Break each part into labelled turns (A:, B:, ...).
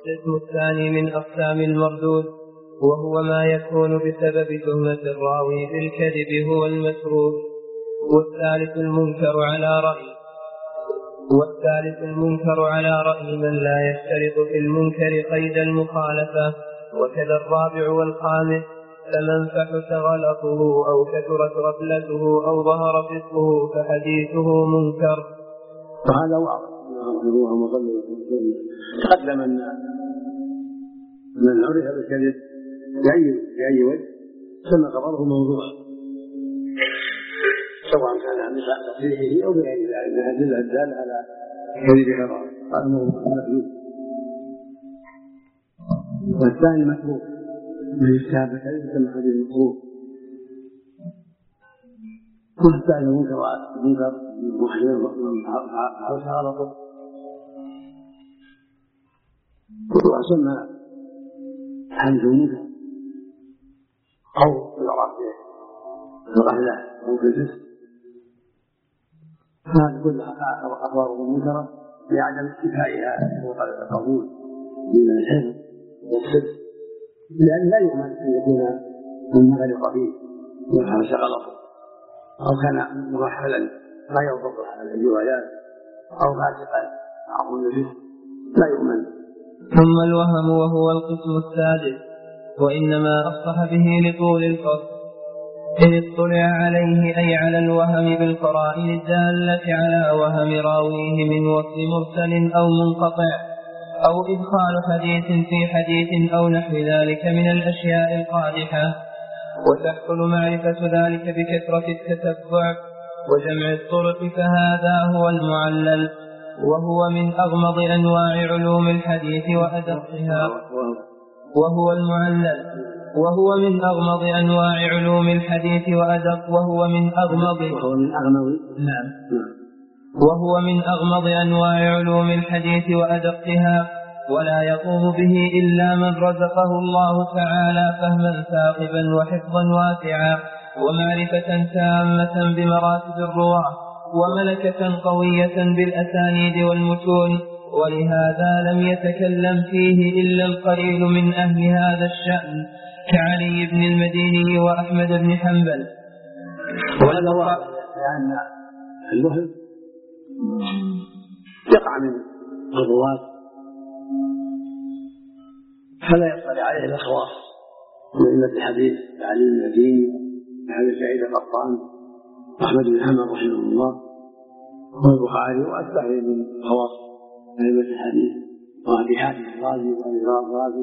A: والقسم الثاني من أقسام المردود، وهو ما يكون بسبب تهمة الراوي بالكذب هو المتروك. والثالث المنكر على رأي من لا يشترط في المنكر قيد المخالفة. وكذا الرابع والخامس، فمن فحش غلطه أو كثرت غفلته أو ظهر فسقه فحديثه منكر.
B: وهذا واضح. تقدم أن من عرف بالكذب بأي وجه سمى خبره موضوع، سواء كان عن تصحيحه أو بغير ذلك من الأدلة الدالة على كذب خبره، هذا موضوع مكذوب. والثاني مكروه من الشاب الكذب سمى حديث مكروه. والثاني منكر حوش غلطه وسمى حديث منكر أو في الغفلة أو في الفسق. هذه كلها أخبار منكرة لعدم استيفائها القبول من الحفظ والصدق، لأن لا يؤمن أن يكون من غلط فيه وحرش غلطه أو كان مرحلا لا يضبط على الروايات أو فاسقا معقول الفسق، لا يؤمن.
A: ثم الوهم وهو القسم السادس، وإنما أصح به لطول الفصل، إن اطلع عليه أي على الوهم بالقرائن الدالة على وهم راويه من وصف مرسل أو منقطع أو إدخال حديث في حديث أو نحو ذلك من الأشياء القادحة. وتحصل معرفة ذلك بكثرة التتبع وجمع الطرق، فهذا هو المعلل، وهو من أغمض أنواع علوم الحديث وأدقها. وهو من أغمض أنواع علوم الحديث وأدقها، ولا يقوم به إلا من رزقه الله تعالى فهما ثاقبا وحفظا واسعا ومعرفة تامة بمراتب الرواة وملكة قوية بالأسانيد والمتون. ولهذا لم يتكلم فيه إلا القليل من أهل هذا الشأن كعلي بن المديني وأحمد بن حنبل.
B: وهذا واضح لأن الوهم يقع من الرواة فلا يطلع عليه إلا الخواص من أئمة الحديث كعلي بن المديني وأبي سعيد القطان وأحمد بن حنبل رحمه الله والبخاري وأتباعه من خواص أئمة الحديث وأبي حاتم الرازي وأبي الرازي.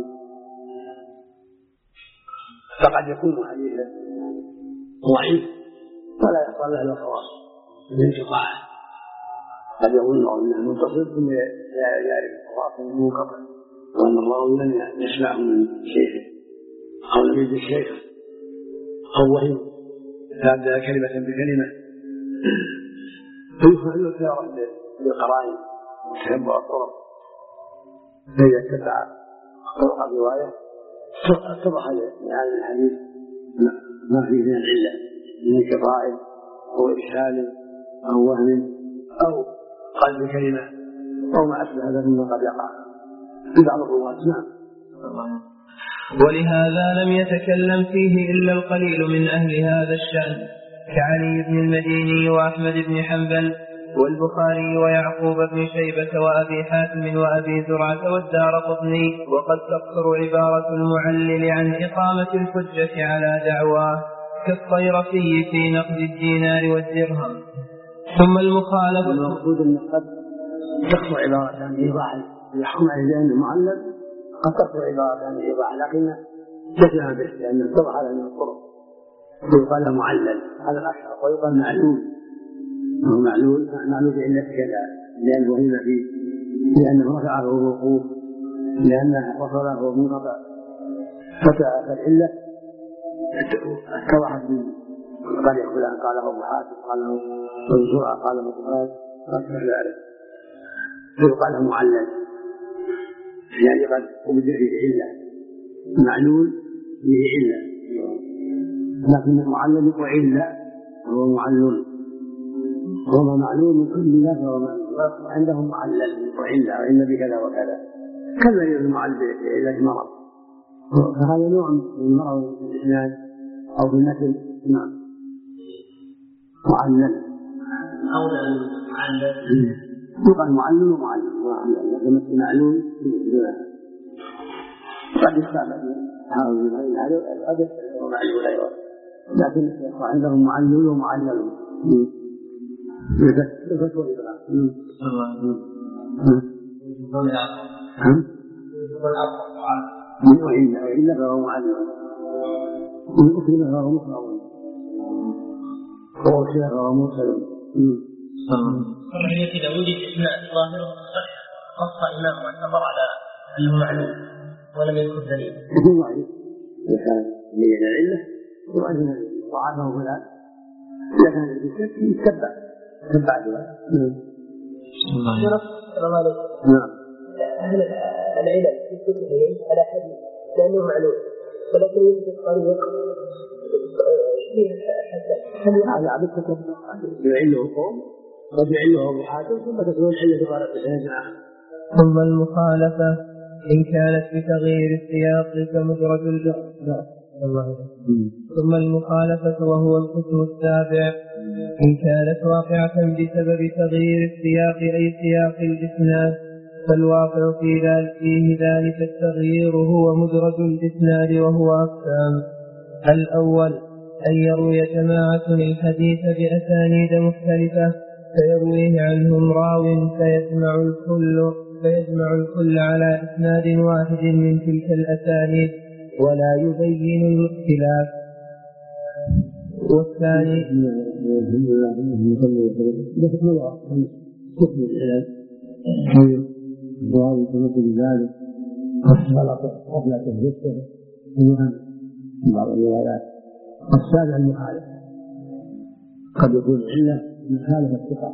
B: فقد يكون حديثا ضعيف فلا يحصل له الخواص بالانقطاع، قد يظن أنه متصل ثم لا يعرف الخواص من منقطع، وأن الله لم يسمعه من شيخه أو لم يجد شيخه أو وهم فأبدأ كلمة بكلمة، فيخرج خيارا بالقرائن وتتبع الطرق، فإذا اتبع طرق الرواية اتضح لأهل الحديث ما فيه من العلة من انقطاع أو إرسال أو وهم أو قلب كلمة أو ما أشبه هذا مما قد يقع في بعض الرواة.
A: ولهذا لم يتكلم فيه إلا القليل من أهل هذا الشأن كعلي بن المديني وأحمد بن حنبل والبخاري ويعقوب بن شيبة وأبي حاتم وأبي زرعة والدارقطني. وقد تقصر عبارة المعلل عن إقامة الحجة على دعواه كالطيرفي في نقد الدينار والدرهم. ثم المخالفة
B: المقصود أن قد تقصر عبارة عن إيضاح يحكم عليه بأنه معلل، قد تقصر عبارة عن إيضاح لكن جزم به لأنه اتضح على من الطرق ويقال معلل هذا الأشهر، ويقال معلول بعلة كذا لأنه وهم فيه، لأنه رفعه الوقوف، لأنه وصله منقطع، فالعلة اتضحت من طريق فلان قاله أبو حاتم قاله أبو زرعة قاله أبو خالد أكثر ذلك، فيقال له معلل يعني قد وجد فيه علة، معلول به علة، لكن المعلل وعلة هو معلل، وما معلول من كل الله فهو معلول، عندهم معلل وعلة وإن بكذا وكذا، كالمريض المعلل بعلاج مرض، فهذا نوع من المرض في الإسناد أو في المثل. نعم معلل يقال معلل ومعلل، لكن معلول قد يستعمل هذا قد يستعمل معلول أيضا، لكن عندهم معلل ومعلل يفتوى الإبراء. وإلا فهو معلل، من أكل فهو مكره، وأكل فهو مرسل.
C: طبعا إذا وجد إسناد ظاهره صحيح خص إمام واعتبر على أنه معلوم ولم يذكر دليل
B: يكون ضعيف، إذا كان بين العلة وأن ضعفه فلان، إذا كان الشك يتبع دواء.
C: نعم. أهل العلل يكون على حديث لأنه معلوم، ولكن يوجد طريق
B: هذا عبد التكبر يعله قوم قد يعله بحاجة ثم تكون العلة بغرض بشيء آخر.
A: ثم المخالفة إن كانت بتغيير السياق كمدرج ثم المخالفة وهو القسم السابع إن كانت واقعة بسبب تغيير السياق أي سياق الإسناد، فالواقع فيه ذلك التغيير هو مدرج الإسناد وهو أقسام. الأول أن يروي جماعة الحديث بأسانيد مختلفة فيرويه عنهم راو فيجمع الكل على إسناد واحد من تلك الأسانيد ولا يبين الاختلاف. والثاني
B: قبل تهجته بعض الروايات. السابع المخالفة، قد يكون العلة مخالفة الثقة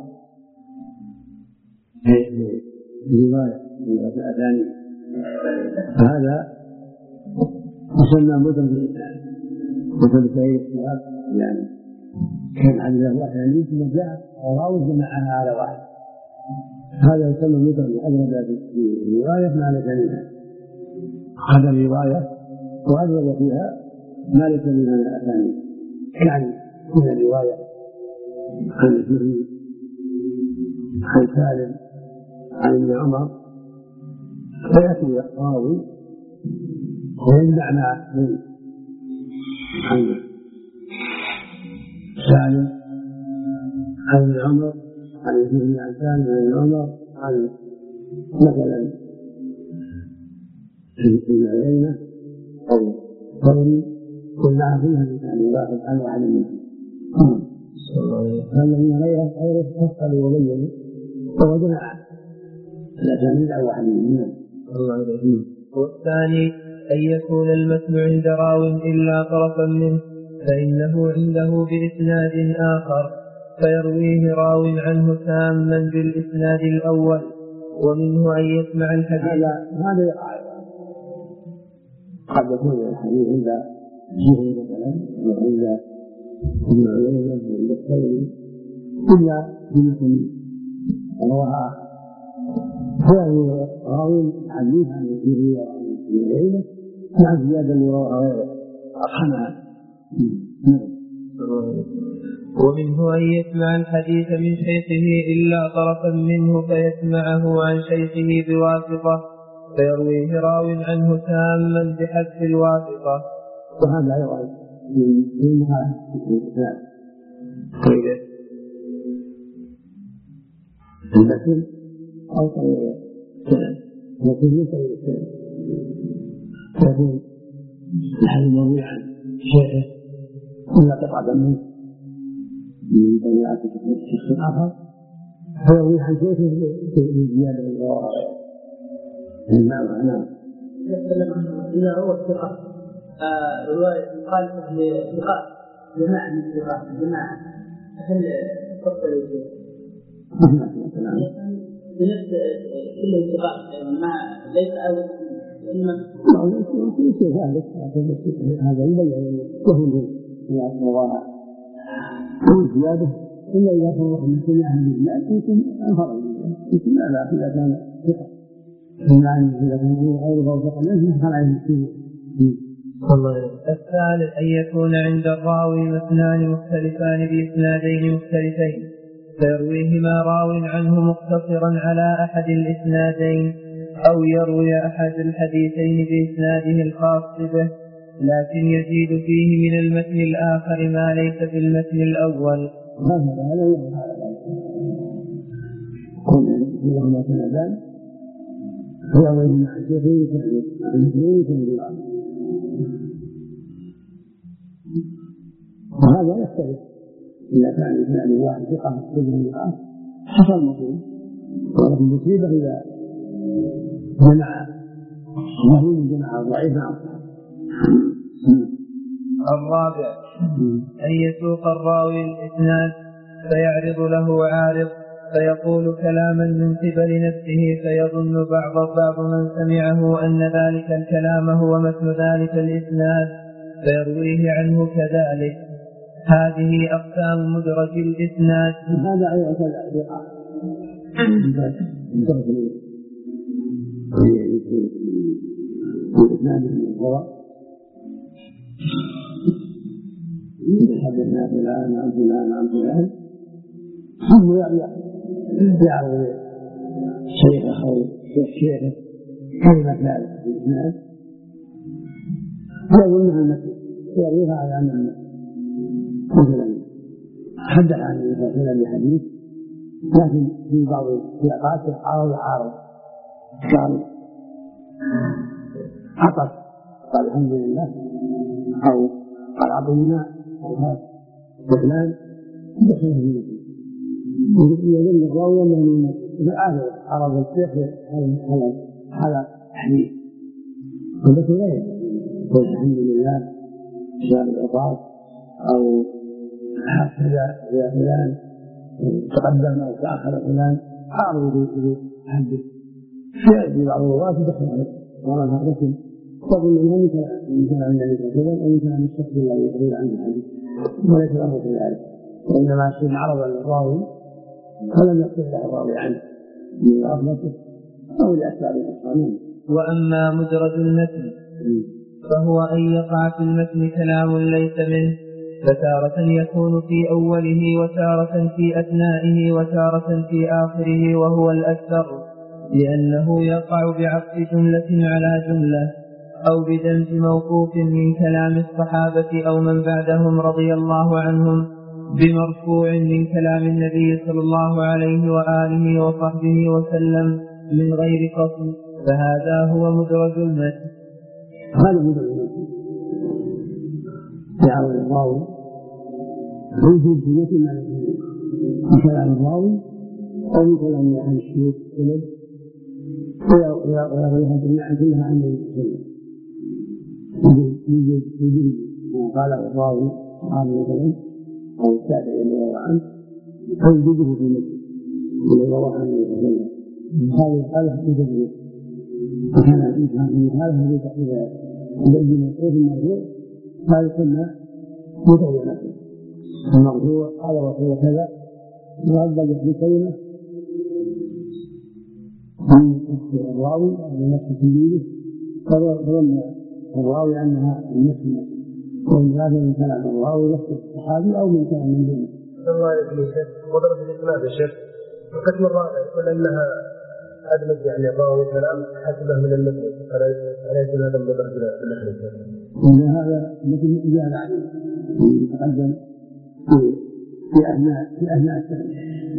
B: رواية من الأسانيد، هذا يسمى مدرج الإسناد مثل سعيد السؤال، يعني كان عن الأسانيد ثم جاء راوي جمعها على واحد، هذا يسمى مدرج أدرج في رواية مع الأسانيد، هذا الرواية وأدرج فيها ما ليس من الأسانيد، يعني من الرواية عن الزهري عن سالم عن ابن عمر، فيأتي راوي ويمنع منه عن سالم عن ابن عمر عن الزهري عن سالم عن ابن عمر عن مثلا ابن عيينة أو قومي كنا عارفينها بكان واحد عن واحد منهم. الذين غيره فصلوا وبينوا ووجدنا الأسانيد عن واحد منهم.
A: والثاني أن يكون المتن عند راو إلا طرفا منه فإنه عنده بإسناد آخر فيرويه راو عنه تاما بالإسناد الأول، ومنه أن يسمع الحديث.
B: هذا يقع قد يكون الحديث عند الزهري مثلا وعند ابن عيينة وعند الثوري إلا بمثل رواها، فيروي راوي حديث عن الزهري وعن ابن عيينة مع زيادة لرواها غيره أصحنها.
A: ومنه أن يسمع الحديث من شيخه إلا طرفا منه فيسمعه عن شيخه بواسطة فيرويه راو عنه تاما بحذف الواسطة.
B: وهذا أيضا من الإسلام قيل المثل أو طويل السلام، لكن ليس الإسلام يكون الحديث مروي عن شيخه إلا قطعة منه من طبيعة الشخص الآخر فيروي عن شيخه بزيادة الغرار المعنى.
C: إذا هو الثقة رواية مخالفة لثقات جماعة من الثقات جماعة، هل تفضل الوجود؟ بنفس كل الثقات مع ليس أول
B: يمكن ذلك، هذا يبين وهم في أصنواها أو زيادة إلا إذا كان واحد من كل أهل الإسلام يمكن أنفر يمكن لا إذا كان ثقة المعنى الذي غير موثق منه نحن عليه
A: الثالث أن يكون عند الراوي مثنان مختلفان بإسنادين مختلفين فيرويهما راو عنه مقتصرا على أحد الإسنادين أو يروي أحد الحديثين بإسناده الخاص به لكن يزيد فيه من المتن الآخر ما ليس في المتن الأول.
B: هذا كل لهما سندان ويرويهما عن شيخين كان وهذا يختلف إذا كان الإسناد واحد ثقة رجل الآخر حصل مصيب ولكن مصيبة إذا جمع وهو جمع ضعيف عن
A: الرابع أن يسوق الراوي الإسناد فيعرض له عارض فيقول كلاما من قبل نفسه فيظن بعض من سمعه أن ذلك الكلام هو مثل ذلك الإسناد فيرويه عنه كذلك. هذه أقسام مدرج الإسناد.
B: هذا أيضا كذا الإسناد هو حدثنا فلان عن فلان عن فلان ثم يعرض شيخه أو شيخه كلمة ذلك الإسناد يظنها المثل يرويها على أن المثل مثلا حدث عن النبي صلى الله عليه وسلم بحديث لكن في بعض السياقات عارض قال عطف قال الحمد لله أو قال أعطينا أو هذا فلان يدخله في المثل يظن الراوي أنه من المثل فآخر عرض الشيخ هذا حديث والمثل غير قل الحمد لله شان العطاف أو حفظ يا فلان تقدم أو تأخر فلان عارض يحدث في بعض الرواة تدخل ورد لكن تظن أنه من كلام النبي صلى الله عليه وسلم أو من كلام الشخص الذي يقول عنه الحديث وليس الأمر كذلك وإنما شيء عرض للراوي فلم يقل له الراوي عنه من أغلطه أو لأسباب الأصحابين.
A: وأما مدرج المتن فهو أن يقع في المتن كلام ليس منه فتارة يكون في أوله وتارة في أثنائه وتارة في آخره وهو الأكثر لأنه يقع بعطف جملة على جملة أو بدمج موقوف من كلام الصحابة أو من بعدهم رضي الله عنهم بمرفوع من كلام النبي صلى الله عليه وآله وصحبه وسلم من غير فصل فهذا هو مدرج المتن.
B: هذا مدرج المتن يعرض الراوي ويجب في مثل ما من كلام الراوي أو من كلام أهل الشيوخ ويرويها جميعا كلها عن النبي صلى الله عليه وسلم يجب ما قاله الراوي صحابي مثلا أو التابعي الذي روى عنه أو يجبه في مثل الذي روى عن النبي صلى الله عليه وسلم هذه الحالة يجب وكان من هذا الذي تقريبا يبين الصوت المرفوع هذا يسمى مدرج المرفوع قال وهو كذا يعبر بكلمة من نفس الراوي أو من نفس تلميذه فظن الراوي أنها من نفس المثل ومن هذا من كلام الراوي نفس الصحابي أو من كلام من دونه.
C: الله عليكم يا شيخ مدرج الإسناد يا شيخ القسم الرابع يقول أنها أدمج يعني الراوي كلام حسبه من المثل أليس هذا مدرج الإسناد؟
B: إن هذا مثل إجابة عليه يتقدم في أثناء السنة.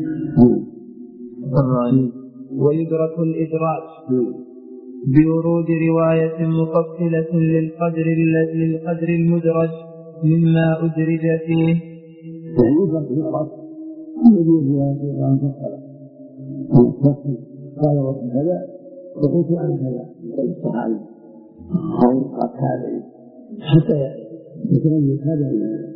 A: ويدرك الإدراج بورود رواية مفصلة للقدر المدرج مما أدرج فيه.
B: يعني يدرك الإدراج يجوز رواية مفصلة قال وقت كذا وقلت عن كذا الصحابي أو التابعي حتى يتميز هذا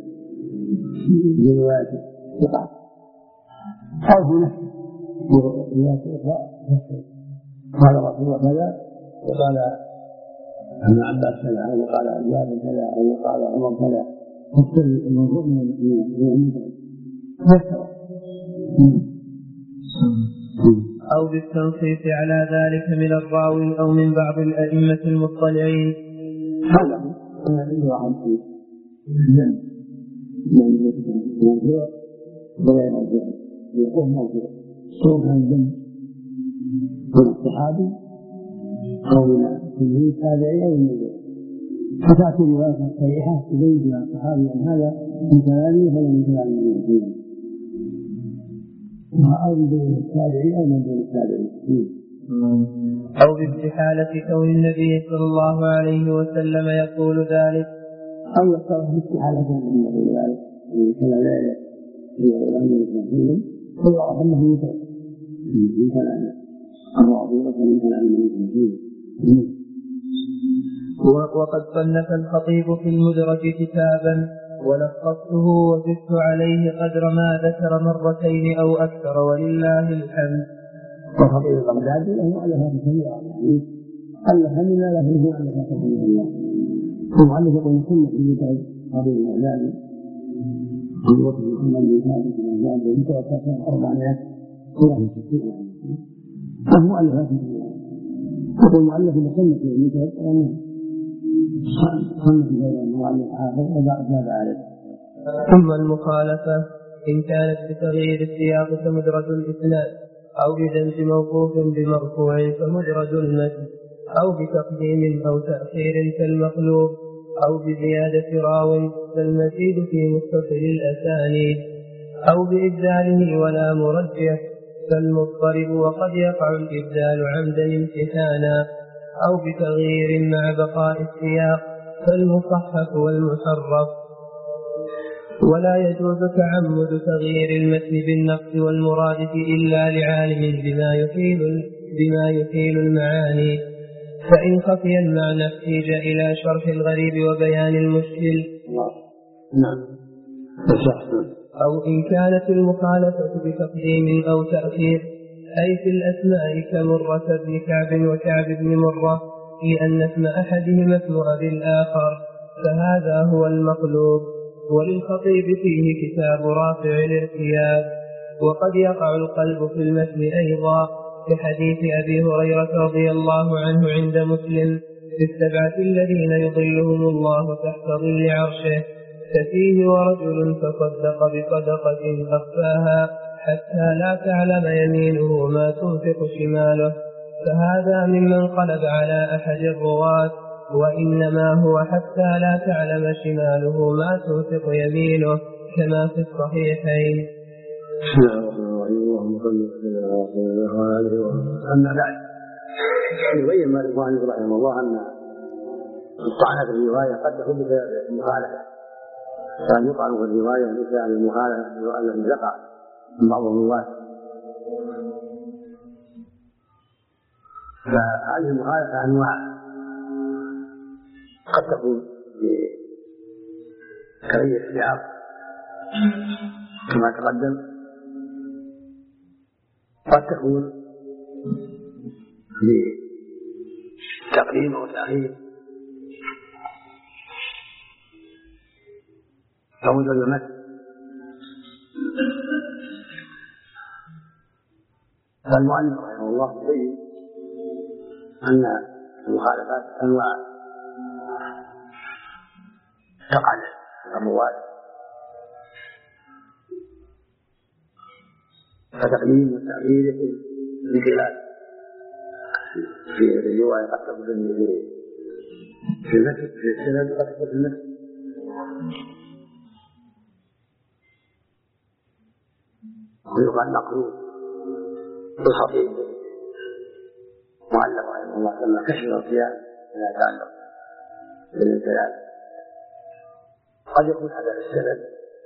B: برواية ثقة أو في نفسه برواية أخرى قال رسول الله كذا وقال ابن عباس كذا أو قال أبيان كذا أو قال عمر كذا حتى الموضوع من المدرج
A: أو بالتنصيص على ذلك من الراوي أو من بعض الأئمة المطلعين.
B: هذا واحد في الجنة من موضوع وغير موضوع يقوم موضوع سواء كان الجنة من الصحابي أو من التابعين أو من الجنة، فتأتي رواية صحيحة تبين فيها الصحابي أن هذا من كلامه فلا من كلام النبي أو من دون التابعين أو من دون التابعين،
A: أو باستحالة كون النبي صلى الله عليه وسلم يقول ذلك،
B: أو يقول باستحالة كون يقول ذلك كلا لا يقول أنه يقول فيعرف أنه مترك من كلام الراوي ومن كلام النبي.
A: وقد صنف الخطيب في المدرج كتابا ولخصته وزدت عليه قدر ما ذكر مرتين أو أكثر ولله الحمد.
B: وخطيب البغدادي له مؤلفات كثيرة يعني ألف من لا له مؤلفات كثيرة الله ومؤلف يقول كل في المدرج خطيب البغدادي عن وقت محمد بن ثابت البغدادي متوفى سنة 460 له مؤلفات كثيرة. يقول مؤلف مصنف في المدرج وأنه صنف غير المؤلف آخر وزاد عليه.
A: ثم المخالفة إن كانت بتغيير السياق كمدرج الإسناد، أو بدمج موقوف بمرفوع كمدرج المتن، أو بتقديم أو تأخير كالمقلوب، أو بزيادة راو كالمزيد في متصل الأسانيد، أو بإبداله ولا مرجح كالمضطرب وقد يقع الإبدال عمدا امتحانا، أو بتغيير مع بقاء السياق كالمصحف والمحرف. ولا يجوز تعمد تغيير المتن بالنقص والمرادف إلا لعالم بما يحيل المعاني، فإن خفي المعنى احتاج إلى شرح الغريب وبيان المشكل.
B: نعم.
A: أو إن كانت المخالفة بتقديم أو تأخير أي في الأسماء كمرة بن كعب وكعب بن مرة في أن اسم أحدهما اسم أبي الآخر فهذا هو المقلوب. وللخطيب فيه كتاب رافع الارتياب. وقد يقع القلب في المتن أيضا كحديث أبي هريرة رضي الله عنه عند مسلم في السبعة الذين يظلهم الله تحت ظل عرشه، ففيه ورجل تصدق بصدقة أخفاها حتى لا تعلم يمينه ما تنفق شماله، فهذا ممن قلب على أحد الرواة، وإنما هو حتى لا تعلم شماله ما تنفق يمينه كما في الصحيحين.
B: بسم الله الرحمن الرحيم. اللهم صل على رسول الله وعلى آله وصحبه. أما بعد يبين مالك رحمه الله أن الطعن في الرواية قد تكون بسبب المخالفة، فأن يطعن في الرواية بسبب المخالفة التي تقع من بعض الرواة، فهذه المخالفة أنواع، قد تكون بتغيير السياق كما تقدم، قد تكون بتقديم أو تأخير كمدرج المتن. فالمؤلف رحمه الله يبين أن المخالفات أنواع تقع الرواة، فتقديم والتأخير يكون بخلاف في الرواية قد تكون في المتن في السند قد تكون في المتن، ويقال نقل الخطيب معلق رحمه الله لما كشف الارتياب لا يتعلق بالانتلال، قد يكون هذا في السند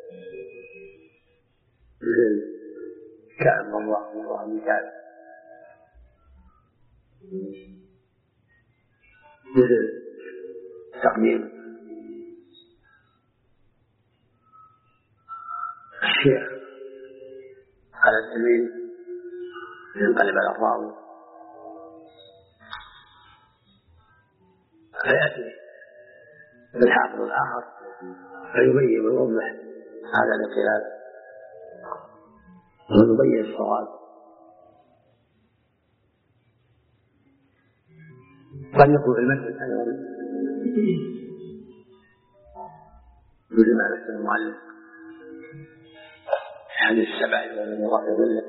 B: مثل كعب الله بن كعب، مثل تقديم الشيخ على التلميذ ينقلب على الراوي، فيأتي بالحافظ الآخر فيبين ويوضح هذا الانقلاب ويبين الصواب، قد يكون في المسجد مثل ما مثل المعلم في حديث 7 الذين الله يظله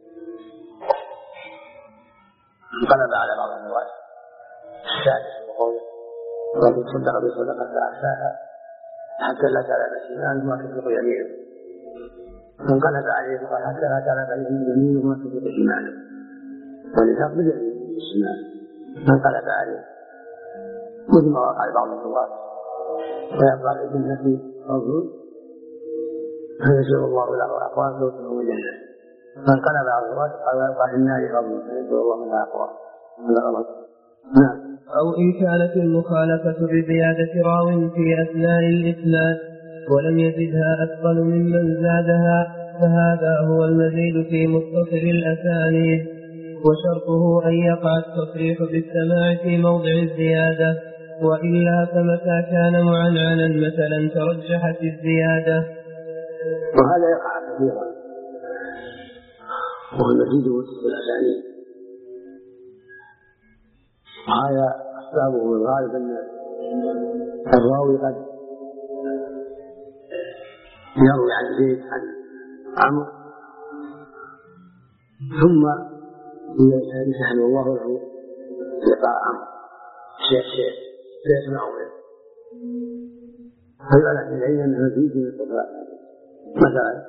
B: انقلب على بعض الروايات السادس وقوله ومن صدق بصدقه فاخفاها حتى لا تعلم شماله ما تنفق يمينه فانقلب عليه فقال حتى لا تعلم يمينه ما تنفق شماله ولذلك بدأ بالشمال فانقلب عليه مثل ما وقع بعض الرواة ويبقى الابن في رجل فيسر الله له اقوام توصله الجنه فانقلب على الرواة قال ويبقى في النار رجل فيسر الله له اقوام هذا غلط. نعم.
A: أو إن كانت المخالفة بزيادة راو في أثناء الإسناد ولم يزدها أثقل ممن زادها فهذا هو المزيد في متصل الأسانيد وشرطه أن يقع التصريح بالسماع في موضع الزيادة وإلا فمتى كان معنعنا مثلا ترجحت الزيادة.
B: وهذا يقع كثيرا وهو المزيد في متصل الأسانيد وهذا أسبابه من الغالب أن الراوي قد يروي عن زيد عن عمرو ثم يسأل الله له لقاء عمرو شيء فيسمع منه فيعلم إليه أنه مزيد من القرآن مثلا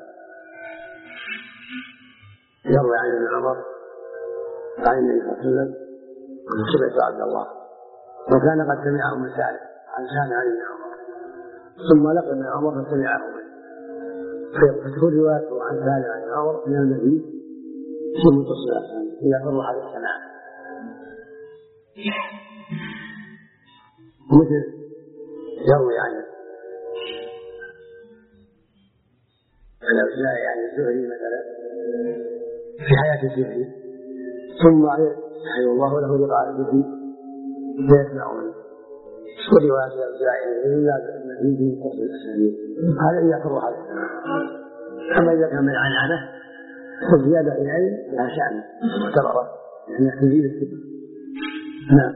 B: يروي عن ابن عمر عن النبي صلى الله عليه وسلم سمعت عبد الله وكان قد سمعه من سالم عن سالم عن ابن عمر ثم لقى ابن عمر فسمعه منه فتكون روايته عن سالم عن ابن عمر من المزيد في متصل الأسانيد إذا صرح بالسماع مثل يروي عن الأوزاعي عن الزهري مثلا في حياة الزهري ثم يحيي الله له لقاء به فيسمع منه ورواية الأوزاعي إلا بالمزيد في متصل الأسانيد هذا إذا صرح بالسماع. أما إذا كان من عنعنه فالزيادة إليه لها شأن معتبرة لأنها تزيد الثقة. نعم.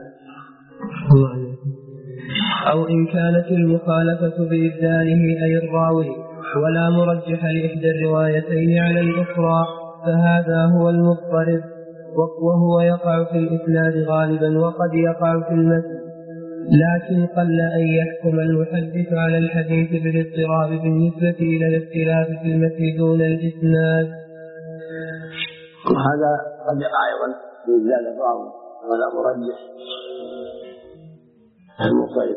A: أو إن كانت المخالفة بإبداله أي الراوي ولا مرجح لإحدى الروايتين على الأخرى فهذا هو المضطرب وهو يقع في الإسناد غالبا وقد يقع في المتن لكن قل أن يحكم المحدث على الحديث بالاضطراب بالنسبة إلى الاختلاف في المتن دون الإسناد.
B: وهذا قد يقع أيضا في إبدال الراوي ولا مرجح المضطرب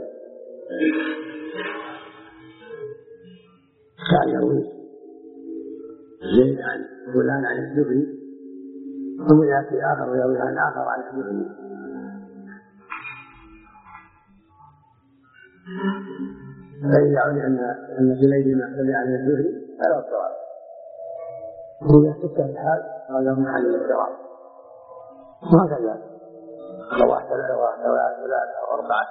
B: كان يروي زيد عن فلان عن الزهري ثم يأتي آخر ويروي عن آخر عن الزهري فإذا علم أن جليبيب سمع عن الزهري فلا اضطراب وإذا احتك الحال هذا محل الاضطراب وهكذا رواه ثلاثة أو أربعة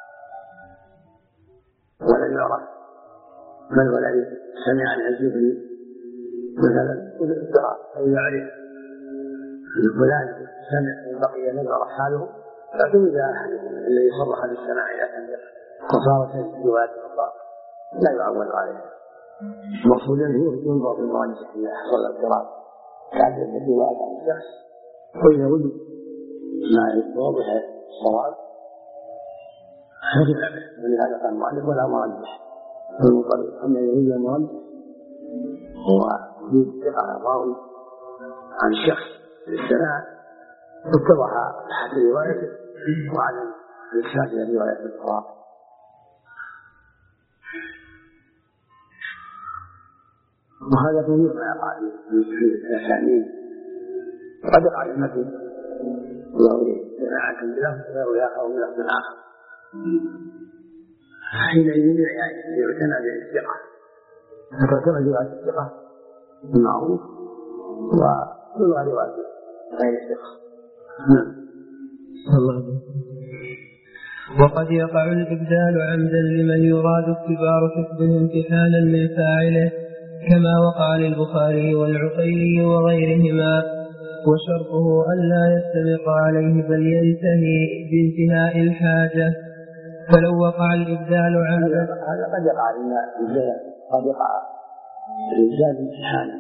B: ولم يعرف من هو الذي سمع عن الزهري مثلا الاضطراب فإذا علم أن فلان سمع وبقي لم يعرف حاله فاعتمد على الحديث الذي صرح بالسماع إذا كان قصارة الروايات الأخرى لا يعول عليها. المقصود أنه ينظر في المرجح إذا حصل الاضطراب تعدد الروايات عن الشخص وإذا وجد ما يوضح الصواب يرجع به ولهذا قال المؤلف ولا مرجح المضطرب. أما إذا وجد المرجح هو وجود ثقة الراوي عن الشخص للسماع اتضح صحة روايته وعدم الإكثار من الروايات الأخرى. وهذا كثير ما يقع في الأسانيد قد يقع في المتن يروي جماعة بلفظ ويروي آخر بلفظ آخر حينئذ يعتنى بالثقة فتعتمد رواية الثقة بالمعروف وكل رواية غير الثقة.
A: وقد يقع الإبدال عمدا لمن يراد اختبار حفظه امتحانا من فاعله كما وقع للبخاري والعقيلي وغيرهما وشرطه ألا يستمر عليه بل ينتهي بانتهاء الحاجة. فلو وقع الإبدال عمدا
B: هذا قد يقع قد يقع الإنسان امتحانا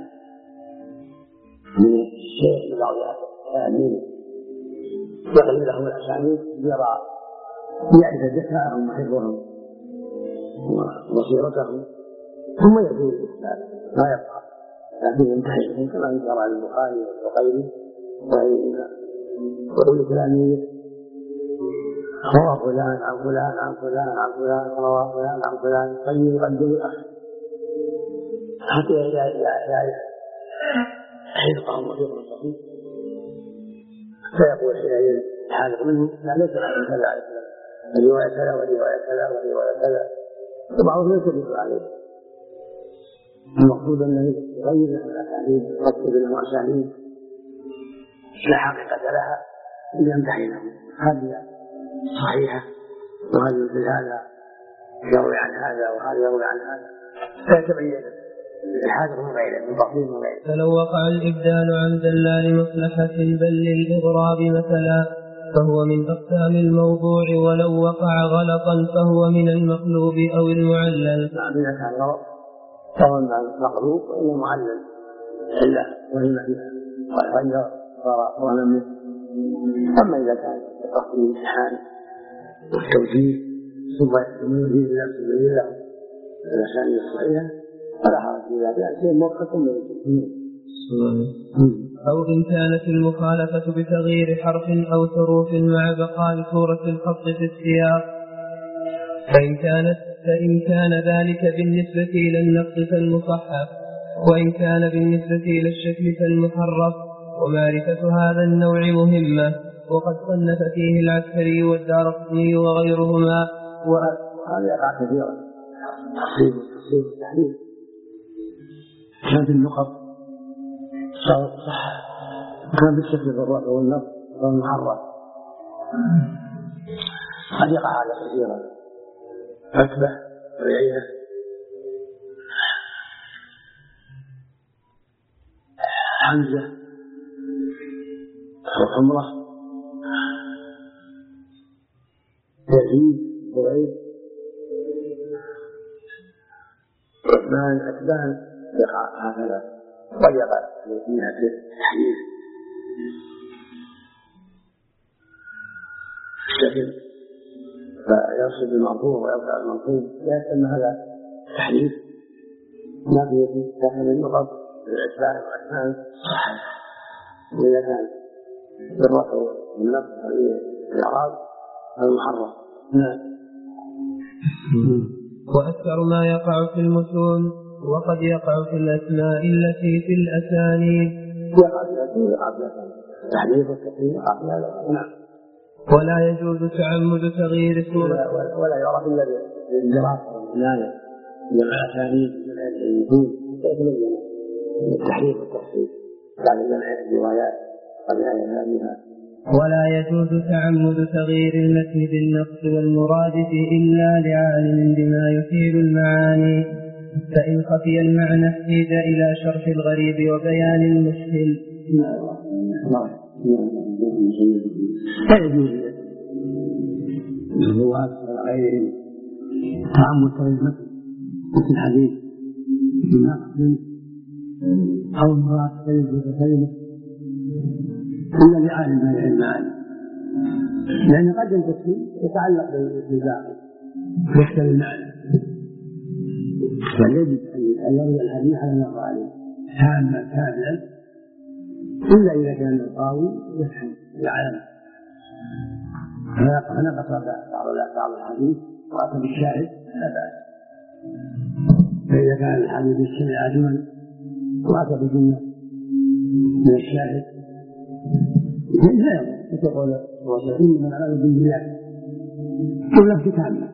B: من الشيخ من بعض الأسانيد يغلب لهم الأسانيد يعرف ذكاءهم وحفظهم وبصيرتهم ثم يكون الإسلام ما يبقى، لكن ينتهي كما ذكر عن البخاري وغيره وقول كلامه روى فلان عن فلان عن فلان عن فلان روى فلان عن فلان قد يقدم الأخر حتى يعرف حفظهم وحفظهم فيقول حينئذ الحاذق منه لا ليس عن كذا الرواية كذا والرواية كذا والرواية كذا، وبعضهم ليس بيقول عليه. المقصود أنه يغير له الأساليب يرتب له أساليب لا حقيقة لها إلا يمتحنهم، هذه صحيحة وهذا مثل هذا يروي عن هذا وهذا يروي عن هذا فيتبين الحاذق من غيره من تقديم من غيره.
A: فلو وقع الإبدال عمدا لا لمصلحة بل للإضراب مثلا فهو من أقسام الموضوع، ولو وقع غلطا فهو من المقلوب أو المعلل.
B: نعم إذا كان غلط فهو المقلوب وإنه معلل إلا وهي فيها والغير صار ولم. أما إذا كان تقصد الامتحان والتوجيه ثم يريد نفسه يريد له الأسانيد الصحيحة فلا حرج في ذلك، شيء موقف
A: أو إن كانت المخالفة بتغيير حرف أو حروف مع بقاء صورة الخط في السياق، فإن كان ذلك بالنسبة إلى النقص فالمصحف، وإن كان بالنسبة إلى الشكل فالمحرف. ومعرفة هذا النوع مهمة، وقد صنف فيه العسكري والدارقطني وغيرهما.
B: وهذا يقع كثيرا تصحيح التحريف كانت النقط صارت صح كان بالشكل بالرأي والنص والمحرف، قد يقع هذا كثيرا. عتبة ورعية حمزة وحمرة يزيد بريد عثمان أتبان يقع هكذا، قد يقع فيها تحريف الشكل فيرصد المنظور ويرفع المنظور لا يسمى هذا تحريف. ما في داخل النقط العثمان وعثمان صح إذا كان بالرفع والنقص الإعراب المحرم.
A: وأكثر ما يقع في المتون وقد يقع في الأسماء التي في الأسانيد
B: تحريف والتحريف نعم.
A: ولا يجوز تعمد تغيير سورة
B: ولا يعرف إلا بالدراسة والعناية جمع الأسانيد الوجود يتبين التحريف والتحريف بعد جمع الروايات والعناية بها.
A: ولا يجوز تعمد تغيير المتن بالنقص والمرادف إلا لعالم بما يفيد المعاني، فإن خفي المعنى احتاج إلى شرح الغريب وبيان المشكل.
B: لا يجوز الرواة وغيرهم تعمد تغيير المتن مثل الحديث بنقص أو المراد تغيير كلمة إلا لعالم هذا المعاني، لأن قد التفسير يتعلق بالباقي يختلف المعنى، فيجب أن يروي الحديث على ما قال عليه تاما كاملا إلا إذا كان القاوي يفهم العالم فنقص بعض الحديث وأتى بالشاهد لا بأس. فإذا كان الحديث الشيء عجما وأتى بجملة من الشاهد لا يقول وسعيد من على بالله جملة تامة،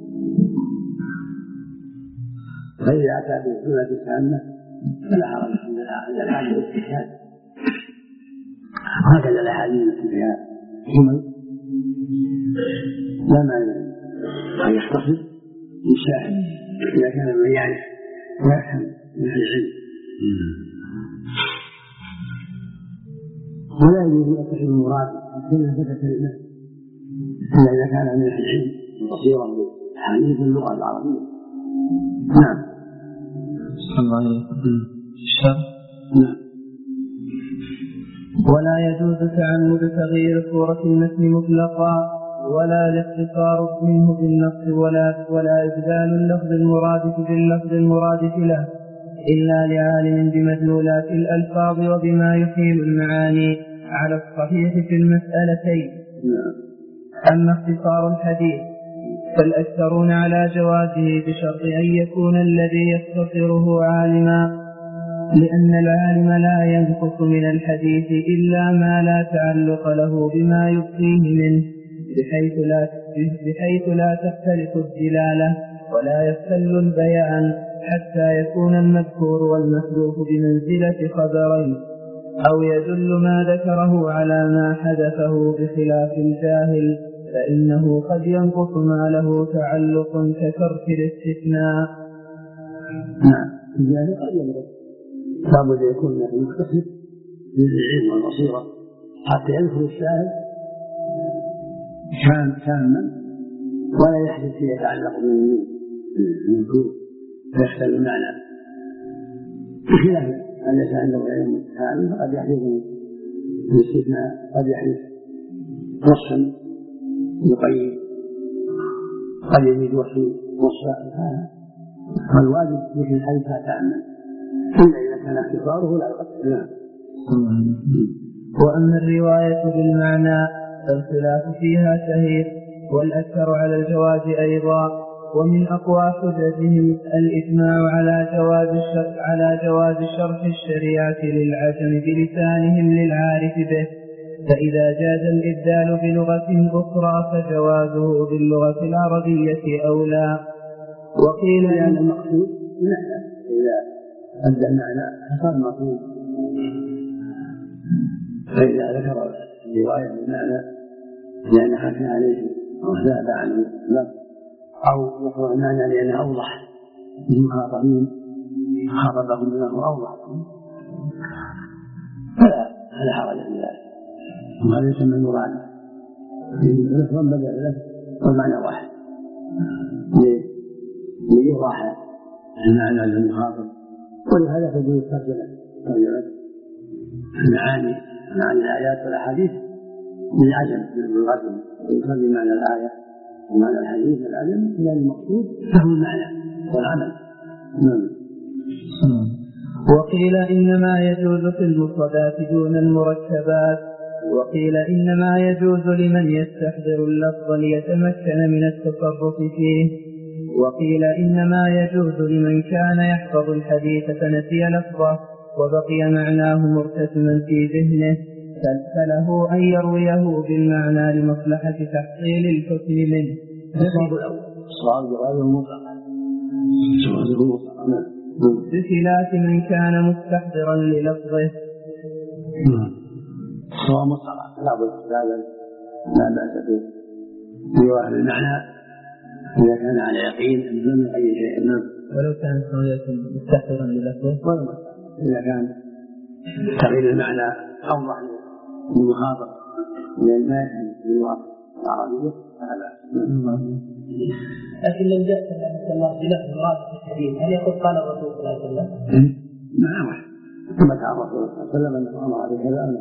B: فإذا أتى بجملة تامة فلا حرج عند الحديث الاستشهاد. وهكذا الأحاديث التي فيها جمل لا مانع أن يختصر بالشاهد إذا كان من يعرف ويفهم من العلم. ولا يجوز أن تحل المراد كلمة كلمة إلا إذا كان من العلم بصيرا بحديث اللغة العربية. نعم.
A: الله الشر.
B: نعم.
A: ولا يجوز تعمد تغيير صورة المتن مطلقا ولا الاختصار منه بالنص ولا إبدال اللفظ المرادف باللفظ المرادف له إلا لعالم بمدلولات الألفاظ وبما يحيل المعاني على الصحيح في المسألتين. أما اختصار الحديث فالأكثرون على جوازه بشرط أن يكون الذي يختصره عالما، لأن العالم لا ينقص من الحديث إلا ما لا تعلق له بما يبقيه منه، بحيث لا تختلف الدلالة ولا يختل البيان حتى يكون المذكور والمحذوف بمنزلة خبرين، أو يدل ما ذكره على ما حدثه بخلاف الجاهل، فإنه قد ينقص ما له تعلق كترك الاستثناء.
B: نعم. الجاهل قد ينقص، لابد أن يكون مختصر بالعلم والبصيرة حتى يدخل الشاهد شاما ولا يحدث فيه يتعلق بالمذكور فيختل المعنى، بخلاف أن ليس عنده علم كامل فقد يحدث الاستثناء، قد يحدث نصا يقيد، قد يزيد نصا، والواجب مثل الحديث تعمل إلا إذا كان اختصاره لا يقصر.
A: وأما الرواية بالمعنى فالخلاف فيها شهير، والأكثر على الجواز أيضا، ومن أقوى حججهم الإجماع على جواز شرح الشريعة للعجم بلسانهم للعارف به، فإذا جاز الإبدال بلغة أخرى فجوازه باللغة العربية أولى.
B: وقيل لأن المقصود معنى، إذا أبدأ المعنى فصار مقصود، فإذا ذكر الرواية بالمعنى لأن حكى عليه أو زاد عنه أو ذكر المعنى لأنه أوضح للمخاطبين خاطبهم بأنه أوضح فلا حرج في ذلك، وهذا يسمى المراد لفظا بدل له والمعنى واحد ليوضح المعنى للمخاطب. ولهذا تجوز ترجمة معاني الآيات والأحاديث بالعجم باللغة، ويترجم معنى الآية ومعنى الحديث بالعجم إلى المقصود فهو المعنى والعمل.
A: وقيل إنما يجوز في المفردات دون المركبات، وقيل إنما يجوز لمن يستحضر اللفظ ليتمكن من التصرف فيه، وقيل إنما يجوز لمن كان يحفظ الحديث فنسي لفظه وبقي معناه مرتسما في ذهنه فله أن يرويه بالمعنى لمصلحة تحصيل الحكم منه.
B: الصواب جوازه مطلقا
A: بخلاف من كان مستحضرا للفظه.
B: الصواب مطلقا لا بأس به برواية المعنى إذا كان على يقين من أي شيء
A: ولو كان مستحضرا للفظه،
B: إذا كان تغيير المعنى أوضح للمخاطب من ما يفهم باللغة العربية فهذا.
A: لكن لو جاء الله بلفظ مراد في الحديث هل يقول قال الرسول صلى الله عليه وسلم؟
B: نعم، ثم كان الرسول صلى الله عليه وسلم أنه أمر بكذا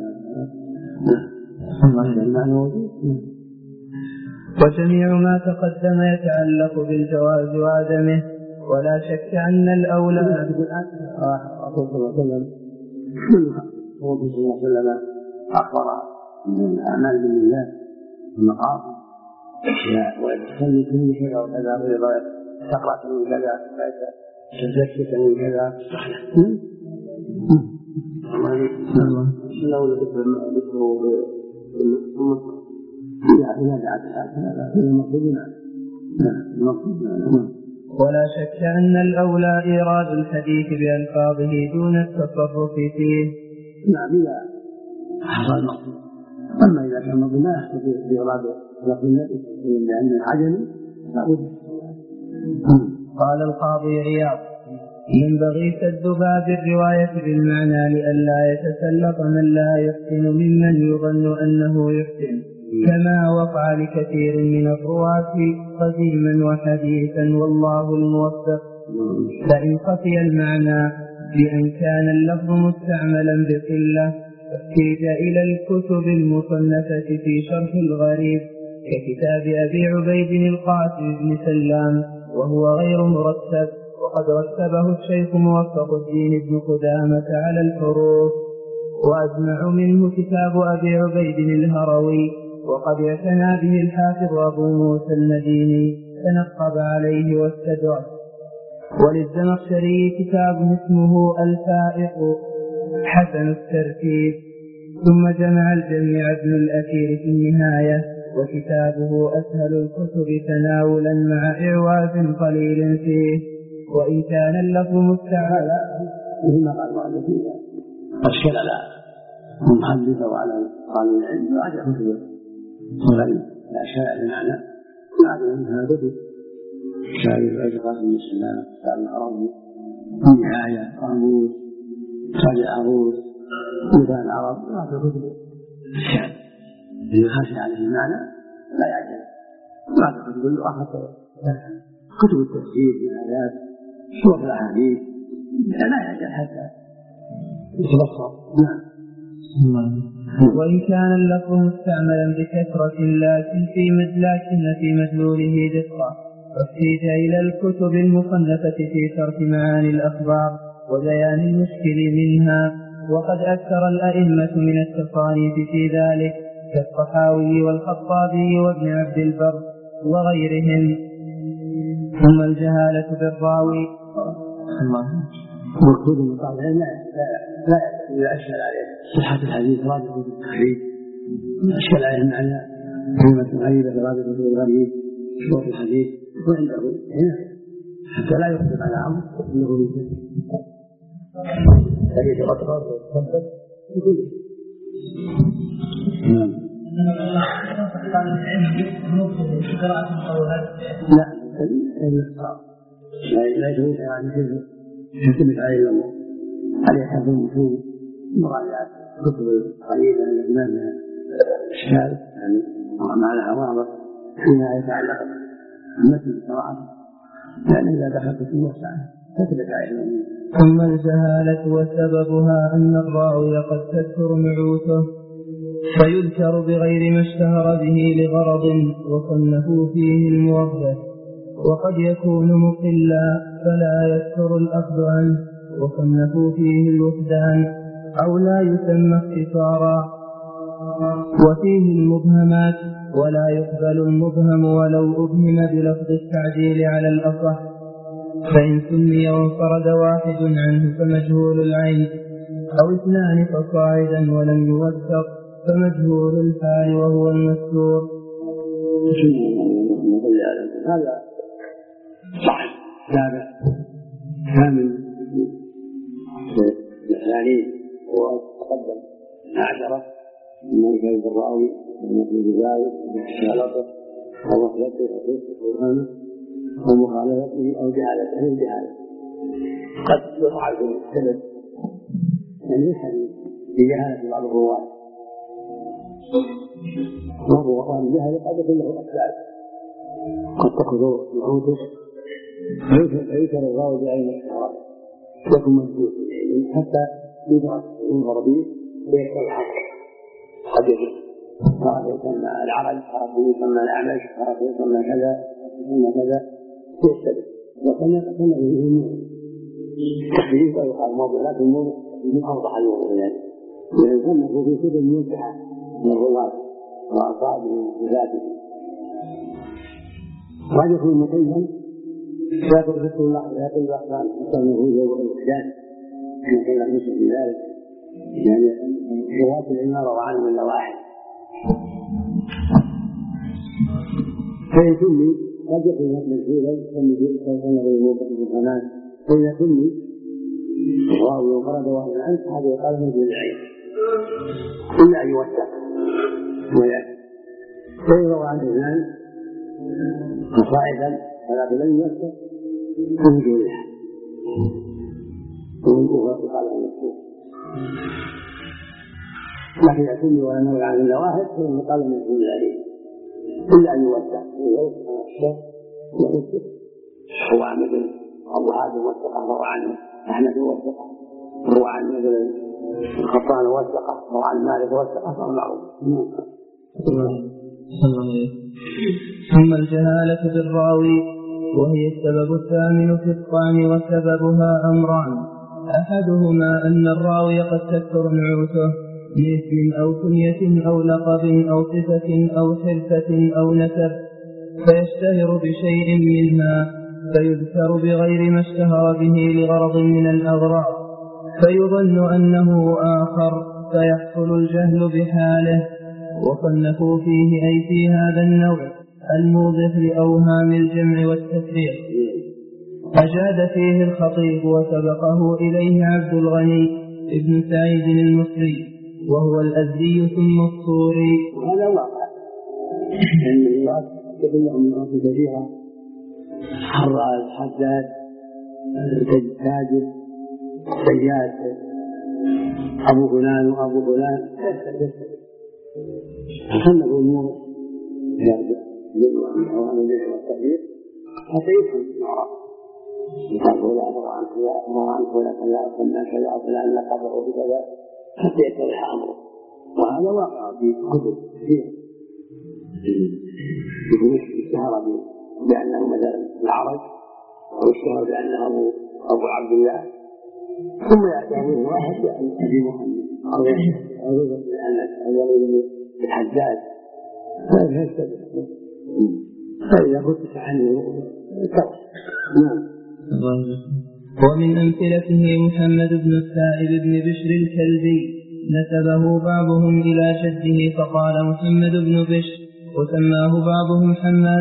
A: وجميع ما تقدم يتعلق بالجواز وعدمه، ولا شك أن الأولى
B: الرسول صلى الله عليه وسلم أخبر من الأعمال بالله المقاصد ويتصلي كل كذا وكذا تقرأ من كذا تزكي من كذا لو ذكره إذا دعت هذا المقصود.
A: ولا شك أن الأولى إيراد الحديث بألفاظه دون التصرف فيه.
B: نعم، إذا حصل المقصود. أما إذا كان المقصود لا يحصل بإيراد لفظ النبي لأن العجم لابد.
A: قال القاضي عياض: ينبغي سدها بالرواية بالمعنى لئلا يتسلط من لا يحسن ممن يظن أنه يحسن، كما وقع لكثير من الرواة قديما وحديثا، والله الموفق. فإن خفي المعنى بأن كان اللفظ مستعملا بقلة احتيج إلى الكتب المصنفة في شرح الغريب ككتاب أبي عبيد القاسم بن سلام، وهو غير مرتب، وقد رتبه الشيخ موفق الدين بن قدامة على الحروف، وأجمع منه كتاب أبي عبيد الهروي، وقد اعتنى به الحافظ أبو موسى المديني تنقب عليه واستدرك. وللزمخشري كتاب اسمه الفائق حسن الترتيب، ثم جمع الجميع ابن الأثير في النهاية، وكتابه أسهل الكتب تناولا مع إعواز قليل فيه، وإن كان اللفظ مستعملا
B: مثل ما قال المؤلف أشكل على المحدث وعلى طالب العلم وعلى كتبه الغريب الأشكال على المعنى وعلى منها كتب كتاب أبي قاسم بن سلام، كتاب العربي، النهاية، قاموس، صالح عروس، لسان العرب، وعلى كتب الأشكال إذا خشي عليه المعنى لا يعجل، وعلى كتب اللغة كتب التفسير في الآيات سورة الأحاديث لا يعجل حتى يتبصر. نعم.
A: وإن كان اللفظ مستعملا بكثرة لكن في مدلوله دقة، واحتيج إلى الكتب المصنفة في شرح معاني الأخبار وبيان المشكل منها، وقد أكثر الأئمة من التصانيف في ذلك كالطحاوي والخطابي وابن عبد البر وغيرهم. ثم الجهالة بالراوي
B: مكتوب من بعض العلم لا يشكل عليه صحة الحديث رابطة التخريج، يشكل عليه المعنى كلمة غريبة رابطة الغريب شروط الحديث يكون عنده هنا حتى لا يخطئ على عمر انه يمكن حديث غطرات ويتثبت يقول لا يجوز يعني يعتمد عليه الأمور عليه حفظ المفهوم مراجعة كتب القليلة التي ما فيها إشكال يعني معناها واضح فيما يتعلق بالمتن بصراحة، لأن إذا دخلت في وسعة تثبت عليه الأمور.
A: ثم الجهالة وسببها أن الراوي قد تكثر نعوته فيذكر بغير ما اشتهر به لغرض وصنفوا فيه الموظف، وقد يكون مقلا فلا يكثر الأخذ عنه وصنفوا فيه الوفدان، أو لا يسمى اختصارا، وفيه المبهمات ولا يقبل المبهم ولو أبهم بلفظ التعديل على الأصح، فإن سمي وانفرد واحد عنه فمجهول العين، أو اثنان فصاعدا ولم يوثق فمجهول الحال وهو المستور.
B: هذا صحيح تابع كامل الأسانيد وتقدم 10 من كان الراوي ومثل ذلك ومخالطه أو وحدته أو فهمه أو مخالفته أو جهالته قد يفعل في السند يعني الحديث بجهالة بعض الرواة، وهو قال الجهل قد يكون له أسباب، قد تكثر نعوته فيذكر الراوي بعين الشرائع يكون مجهول حتى ينظر به ويكون الحق. قد يكون قال يسمى العرج، قال يسمى الأعمش، قال يسمى كذا يسمى كذا يشتبه، وكان يقتنع به التحديث ويقال موضوع لكن من أوضح الموضوع لأن كان في كتب منتهى من الرواة وأصابهم وذاتهم، وقد يكون مقيما فيقول رسول الله فيقول الأحسان يسمى هو والإحسان كما كان يوسف في ذلك، يعني رواة العلم روى عنه إلا واحد. فإن كل قد يكون مجهولا يسمى غيره بالحنان، فإن كل راوي انفرد واحد عنه هذا يقال مجهول العين إلا أن يوثق ويأتي، فإن روى عن اثنان فصاعدا فلا بل يوثق فمجهول الحال. وقال المشهور. لكن يكون ولا نوع عن الواحد فإن قال المشهور عليه إلا أن يوسع الشيخ ويوسع هو مثل أبو هذا وثقه روى عنه أحمد وثقه روى عن مثل الخطان وثقه روى عن مالك وثقه فهو معروف.
A: ثم الجهالة بالراوي وهي السبب الثامن في الطعن وسببها أمران: أحدهما أن الراوي قد تكثر نعوته باسم أو كنية أو لقب أو صفة أو حرفة أو نسب فيشتهر بشيء منها فيذكر بغير ما اشتهر به لغرض من الأغراض فيظن أنه آخر فيحصل الجهل بحاله. وصنفوا فيه أي في هذا النوع الموضح لأوهام الجمع والتفريق. أجاد فيه الخطيب وسبقه إليه عبد الغني ابن سعيد المصري وهو الأزدي ثم الصوري.
B: وهذا واقع لأن الله يقول لهم مرات كثيرة: حراس، حداد، تاجر، سياد، أبو فلان وأبو فلان. صنفوا الأمور للأوهام الجمع والتفريق حتى يفهم المعرض. يقال فلان روى عن كذا روى عن فلان كذا سمى كذا فلان لقبه بكذا حتى يتضح أمره. وهذا واقع في كتب كثيرة اشتهر بأنه مثلا العرج أو اشتهر بأنه أبو عبد الله ثم يأتي أبوه واحد بأن أبي محمد أو بأن الحجاج هذا السبب. فإذا كنت عنه
A: ومن أمثلته محمد بن السائب بن بشر الكلبي نسبه بعضهم إلى جده فقال محمد بن بشر وسماه بعضهم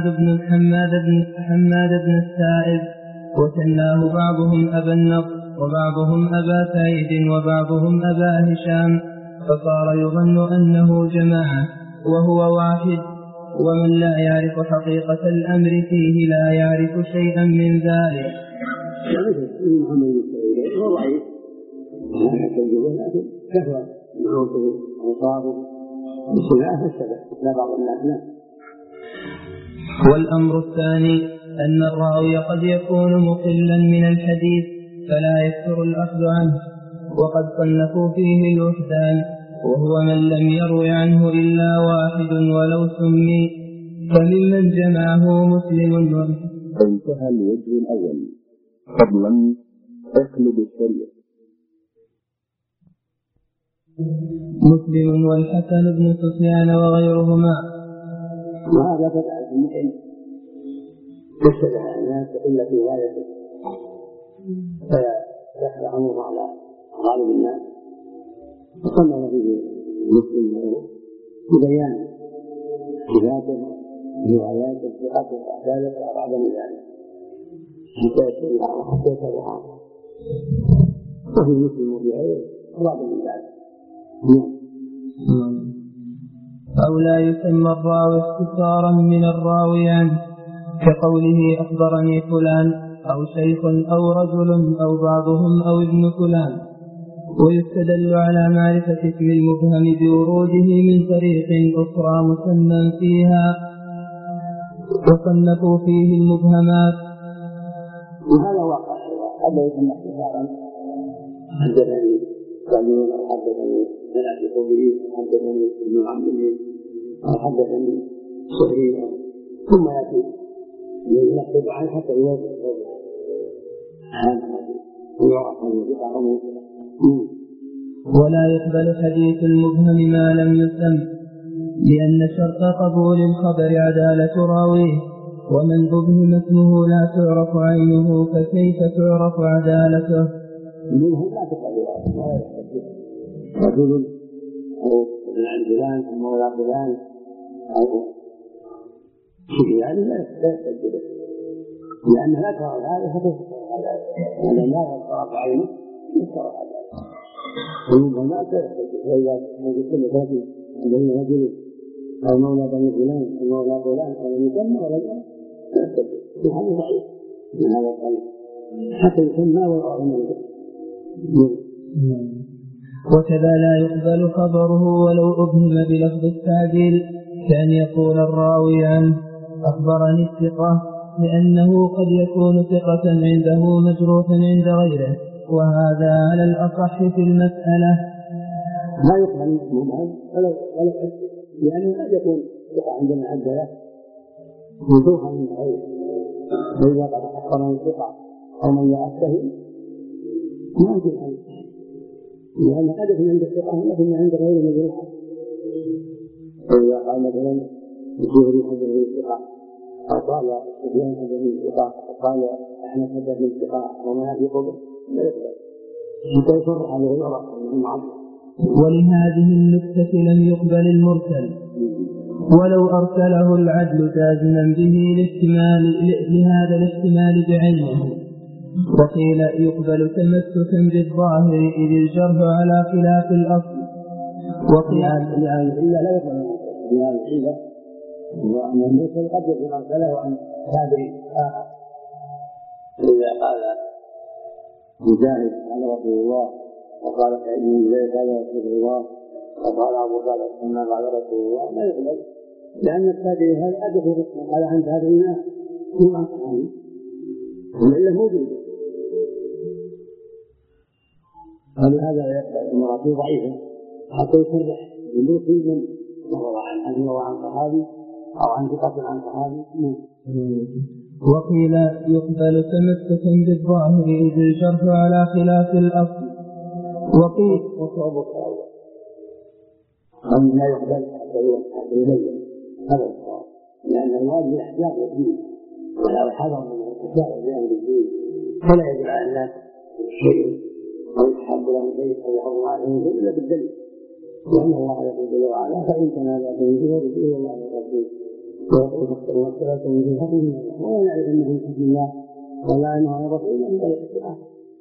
A: حماد بن السائب وسماه بعضهم أبا النضر وبعضهم أبا سعيد وبعضهم أبا هشام فصار يظن أنه جماعة وهو واحد. ومن لا يعرف حقيقة الأمر فيه لا يعرف شيئا من ذلك.
B: محمد بن سعيد هو ضعيف لكن كثر نعوته وصاره بسمعه فالسبب لا بعض الناس لا.
A: والأمر الثاني أن الراوي قد يكون مقلا من الحديث فلا يكثر الأخذ عنه وقد صنفوا فيه الوحدان وهو من لم يروي عنه إلا واحد ولو سمي فممن جمعه مسلم.
D: انتهى الوجه الأول. فضلا اقلب الشريط.
A: مسلم والحسن بن سفيان وغيرهما.
B: وهذا بدأ في مثل يشتبه الناس إلا في غايته فيحفظ أمره على غالب الناس وصنع فيه مسلم وغيره ببيان صفاته رواياته ثقته وأحداثه وأبعد من ذلك حتى يتبع وفي مسلم وفي غيره أبعد من ذلك.
A: أو لا يسمى الراوي اختصارا من الراوي عنه كقوله أخبرني فلان أو شيخ أو رجل أو بعضهم أو ابن فلان. ويستدل على معرفة اسم المبهم بوروده من طريق أخرى مسمى فيها وصنفوا فيه المبهمات.
B: وهذا واقع قد يسمى اختصارا حدثني قالوا أو حدثني من أبي قبيل حدثني ابن عمه أو حدثني صهري ثم يأتي ينقض عنه حتى يوضع هذا ويعرف ويقع.
A: ولا يقبل حديث المبهم ما لم يسم لأن شرط قبول الخبر عدالة راويه ومن أبهم اسمه لا تعرف عينه فكيف تعرف عدالته.
B: منهم لا تقبل رجل أو ابن عن فلان أو مولى فلان أو شيء لا يستجد لأنه لا تعرف هذا فتذكر هذا لا يعرف عينه يذكر هذا ومنهم لا تستجد. وإذا قلت لك بين رجل أو مولى بني فلان أو مولى فلان أو يسمى ولا لا يستجد. هذا ضعيف من هذا الطريق حتى يسمى ويعرف منه
A: وكذا لا يقبل خبره ولو أبهم بلفظ التعديل، كأن يقول الراوي عنه أخبرني الثقة، لأنه قد يكون ثقة عنده مجروحا عند غيره، وهذا على الأصح في المسألة.
B: لا يقبل مبهم ولو يعني قد يكون ثقة عندنا عدله مجروحا عند غيره، فإذا قد أخبرني الثقة أو من لا أتهم ما يمكن أن، لأن قد يكون عند الثقة لكن عند غيره مجروحا. فإذا قال مثلا الزهري حدثني الثقة، أو قال سفيان حدثني الثقة، أو قال أحمد حدثني الثقة وما في قبل، لا يقبل حتى يصرح عليه العرف أنه معروف.
A: ولهذه النكتة لم يقبل المرسل ولو أرسله العدل جازما به لهذا الاحتمال بعينه. وقيل يقبل تمسكا بالظاهر إذ الجرح على خلاف الأصل.
B: وقيل إلا لا يقبل بهذه الحيلة، وأن المرسل قد يكون أرسله عن تابع آخر. إذا قال مجاهد قال رسول الله، وقال سعيد بن زيد قال رسول الله، وقال أبو بكر كما قال رسول الله، لا يقبل، لأن التابعي هذا قد يكون قال عن تابعين من أصحابه وإلا موجود. فلهذا لا يقبل المراسيل ضعيفة حتى يصرح بالمرسل من روى عن صحابي أو عن ثقة عن صحابي.
A: وقيل يقبل تمسكا بالظاهر إذ الجرح على خلاف الأصل. وقيل
B: وصعب الصواب أن لا يقبل حتى يبين هذا الصواب، لأن الواجب الاحتياط للدين ولا الحذر من التشاؤم بأمر الدين، فلا يجب على الناس شيء أو يتحب لهم شيء أو يحرم عليهم شيء إلا بالدليل، لأن الله يقول جل وعلا فإن تنازعتم فيه فردوه الله والرسول ويقول فاختروا واختلفتم في حكم الله ولا يعرف أنه في حكم الله ولا أنه على رسول أن لا يحكم.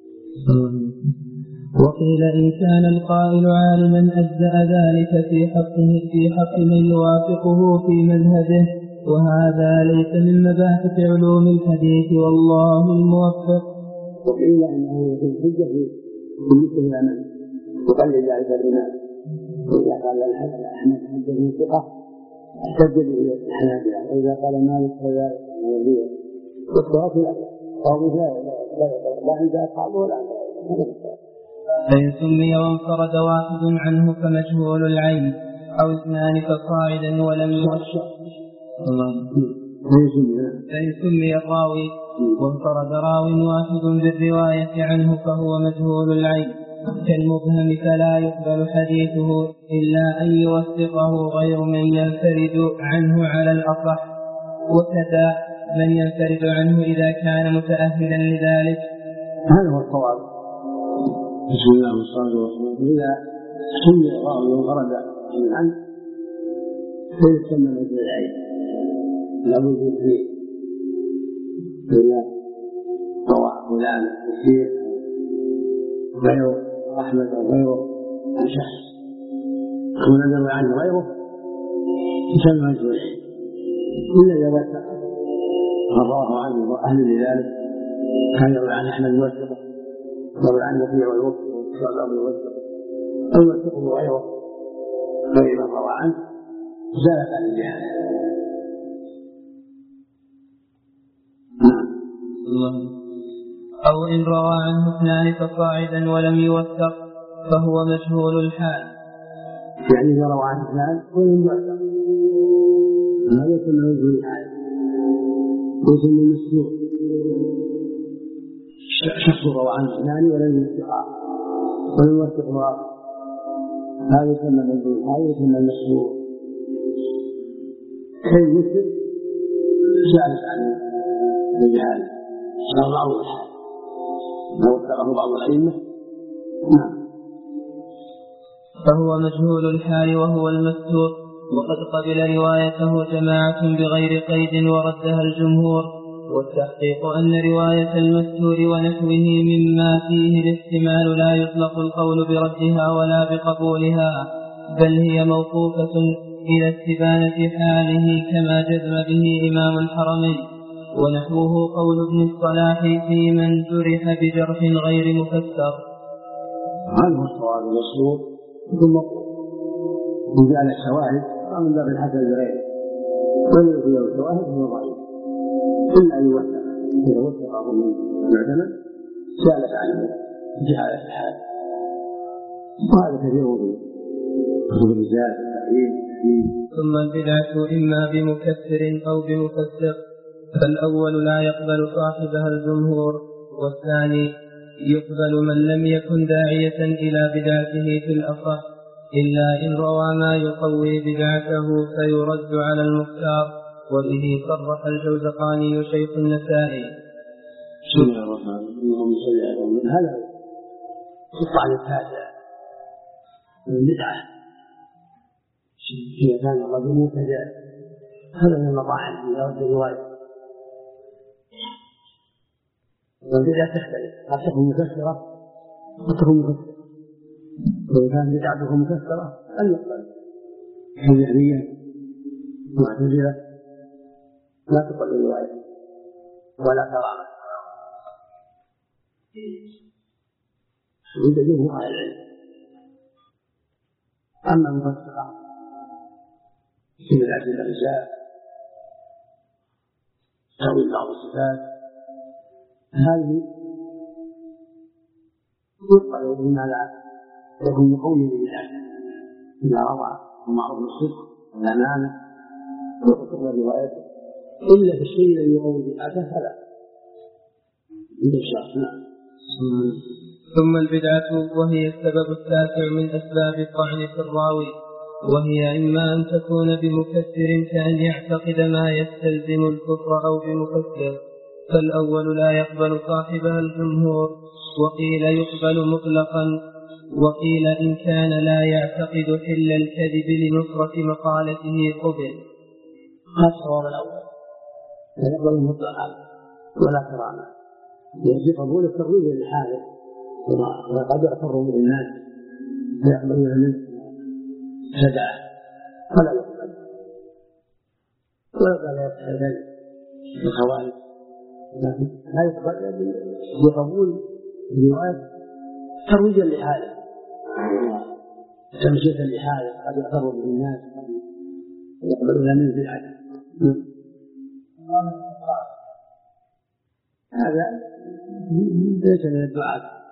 A: وقيل إن كان القائل عالما أجزأ ذلك في حق من يوافقه في مذهبه، وهذا ليس من مباحث علوم الحديث والله الموفق.
B: وقيل أنه يكون حجة في مثل العمل يقلل ذلك الإمام، وإذا قال أحمد حدثني ثقة احتج به الحنابلة، وإذا قال مالك كذلك الحنابلة والصواب لا عند أصحابه ولا عند
A: فإن سمي وانفرد واحد عنه فمجهول العين، أو اثنان فصاعدا ولم يوشع. فإن سمي الراوي وانفرد راو واحد بالرواية عنه فهو مجهول العين كالمبهم، فلا يقبل حديثه إلا أن يوثقه غير من ينفرد عنه على الأصح، وكذا من ينفرد عنه إذا كان متأهلا لذلك.
B: هذا هو الصواب. بسم الله والصلاة والسلام. إذا سمي الراوي وانفرد عنه فيسمى مجهول العين، لابد فيه إذا روى فلان الشيخ غيره أحمد أو غيره عن شخص ونزل عنه غيره يسمى مجهول العين، إلا إذا وثق من رواه عنه وأهل لذلك، كان يروي عن أحمد يوثقه، يروي عن وكيع ويوثقه وشعبة يوثقه، أو يوثقه غيره غير من روى عنه زالت عن الجهالة.
A: أو إن روى عنه اثنان فصاعدا ولم يوثق فهو مجهول الحال،
B: يعني إذا روى عنه اثنان ولم يوثق هذا يسمى مجهول الحال، يسمى مسلوق. شخص روى عنه اثنان ولم يوثق آخر، هذا يسمى مجهول الحال، يسمى مسلوق. كي مسلم شارك عن الجهالة صار معروف الحال لو وثقه بعض الأئمة.
A: فهو مجهول الحال وهو المستور، وقد قبل روايته جماعة بغير قيد وردها الجمهور، والتحقيق أن رواية المستور ونحوه مما فيه الاحتمال لا يطلق القول بردها ولا بقبولها، بل هي موقوفة إلى استبانة حاله كما جزم به إمام الحرمين. ونحوه قول ابن الصلاح في من جرح بجرح غير مفسر،
B: هذا هو الصواب المشروط ثم إن جعل الشواهد فمن باب الحسن لغيره، ومن يكون له الشواهد هو ضعيف إلا أن يوثق، إذا وثقه من المعتمد سالت عنه جهالة الحال. وهذا كثير في الرجال التعليم.
A: ثم البدعة إما بمكفر أو بمفسق، فالأول لا يقبل صاحبها الجمهور، والثاني يقبل من لم يكن داعية إلى بدعته في الأصح، إلا إن روى ما يقوي بدعته فيرد على المختار، وبه صرح الجوزقاني شيخ النسائي.
B: بسم الله الرحمن الرحيم. هذا الطعن التاسع من البدعة، إذا كان الرجل مبتدع هذا من المطاعن في رد الرواية. والبدعة تختلف، قد تكون مكسرة قد تكون مكسرة، وإذا كانت بدعته مكسرة أن يقبل كالجهمية معتزلة لا تقبل الرواية ولا كرامة عند جمهور أهل العلم. أما المفسقة في بدعة الرجال تأويل بعض الصفات هذه يقبل بما لا يكون مقويا لبدعته، إذا روى معروف الصدق والأمانة وتقبل روايته، إلا في الشيء الذي يقوي بدعته فلا عند الشخص.
A: ثم البدعة وهي السبب التاسع من أسباب الطعن في الراوي، وهي إما أن تكون بمكفر كأن يعتقد ما يستلزم الكفر أو بمفسر، فالأول لا يقبل صاحبها الجمهور، وقيل يقبل مطلقا، وقيل إن كان لا يعتقد حل الكذب لنصرة مقالته قبل.
B: هذا الصواب الأول، لا يقبل مطلقا ولا كرامة، يجب قبول الترويج لحاله، وقد يعتر من الناس فيقبلون منه شجاعة فلا يقبل، ولا يتحدث بالخوارج، لكن لا يقبل بقبول الرواية ترويجا لحاله وتمشية لحاله، قد يعتر به الناس قد يقبلون منه في الحديث. هذا ليس من الدعاء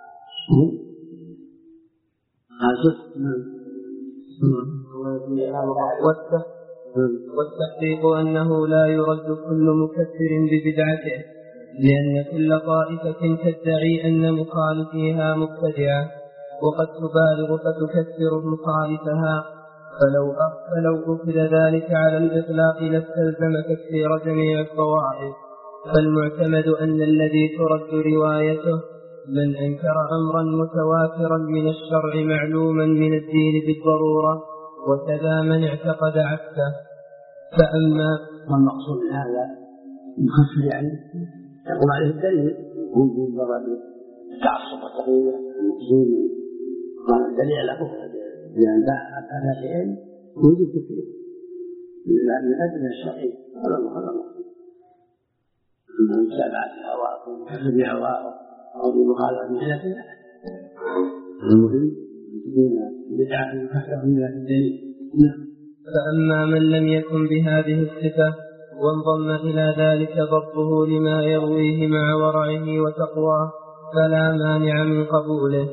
A: والتحقيق أنه لا يرد كل مكفر ببدعته، لأن كل طائفة تدعي أن مخالفيها مبتدعة، وقد تبالغ فتكفر مخالفها، فلو أخذ ذلك على الإطلاق لاستلزم تكفير جميع الطوائف. فالمعتمد أن الذي ترد روايته من أنكر أمرا متواترا من الشرع معلوما من الدين بالضرورة، وكذا من اعتقد عكسه. فأما
B: والمقصود من هذا المخفف يعني يقوم عليه الدليل من ضرب التعصب والتقوية المقصود الدليل على كفر، لأن هذا شيئين يوجد كثير من أجل الشرعي. هذا المقصود من متابعة الهواء وكسب هواء أو بمخالفة محنته، المهم يكون بدعة مكفرة من الدليل.
A: فأما من لم يكن بهذه الصفة وانضم إلى ذلك ضبطه لما يرويه مع ورعه وتقواه فلا مانع من قبوله.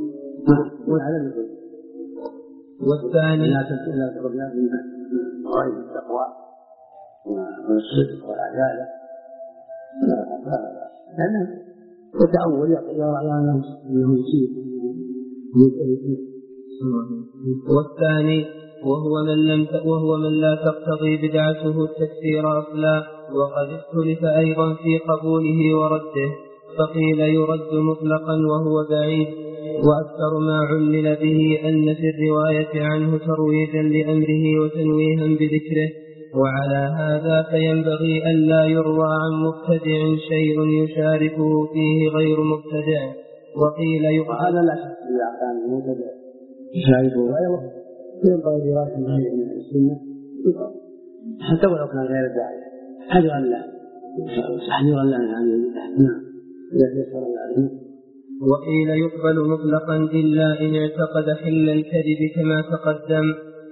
A: والثاني
B: لا تقبل من غير التقوى والصدق والعدالة، لأنه يتأول يرى أنه يصيب.
A: والثاني وهو من لا تقتضي بدعته التكفير أصلا، وقد اختلف أيضا في قبوله ورده، فقيل يرد مطلقا وهو بعيد، وأكثر ما علل به أن في الرواية عنه ترويجا لأمره وتنويها بذكره، وعلى هذا فينبغي أن لا يروى عن مبتدع شيء يشاركه فيه غير مبتدع. وقيل
B: هذا لا شك إذا كان مبتدع يشاركه غيره ينبغي رواية من غير من السنة حتى ولو كان غير داعية، حذرا له من هذه البدعة. نعم إذا تيسر الله عليه
A: وقيل يقبل مطلقا إلا إن اعتقد حل الكذب كما تقدم.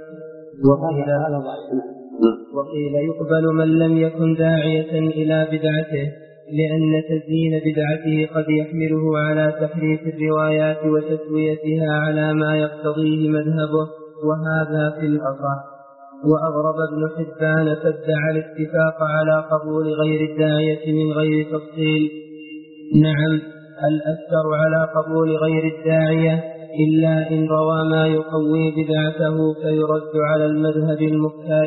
A: وقيل يقبل من لم يكن داعية إلى بدعته، لأن تزيين بدعته قد يحمله على تحريف الروايات وتسويتها على ما يقتضيه مذهبه، وهذا في الأصح. وأغرب ابن حبان فادعى الاتفاق على قبول غير الداعية من غير تفصيل. نعم، الأكثر على قبول غير الداعية، إلا إن روى ما يقوي بدعته فيرد على المذهب المختار.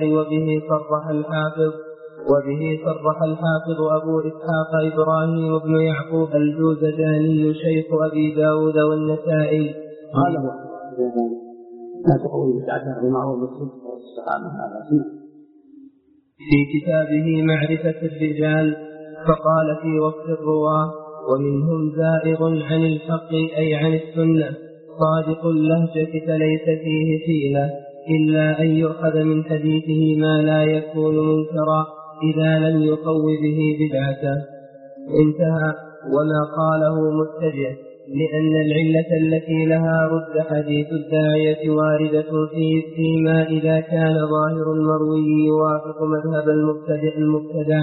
A: وبه صرح الحافظ أبو إسحاق إبراهيم بن يعقوب الجوزجاني شيخ أبي داود والنسائي.
B: قال هو لا تقول بدعته بمعروف الصدق والاستقامة على سنة
A: في كتابه معرفة الرجال، فقال في وصف الرواة: ومنهم زائغ عن الحق أي عن السنة، صادق اللهجة فليس فيه حيلة، إلا أن يؤخذ من حديثه ما لا يكون منكرا إذا لم يقو به بدعته. انتهى. وما قاله متجه، لأن العلة التي لها رد حديث الداعية واردة فيما إذا كان ظاهر المروي يوافق مذهب المبتدع.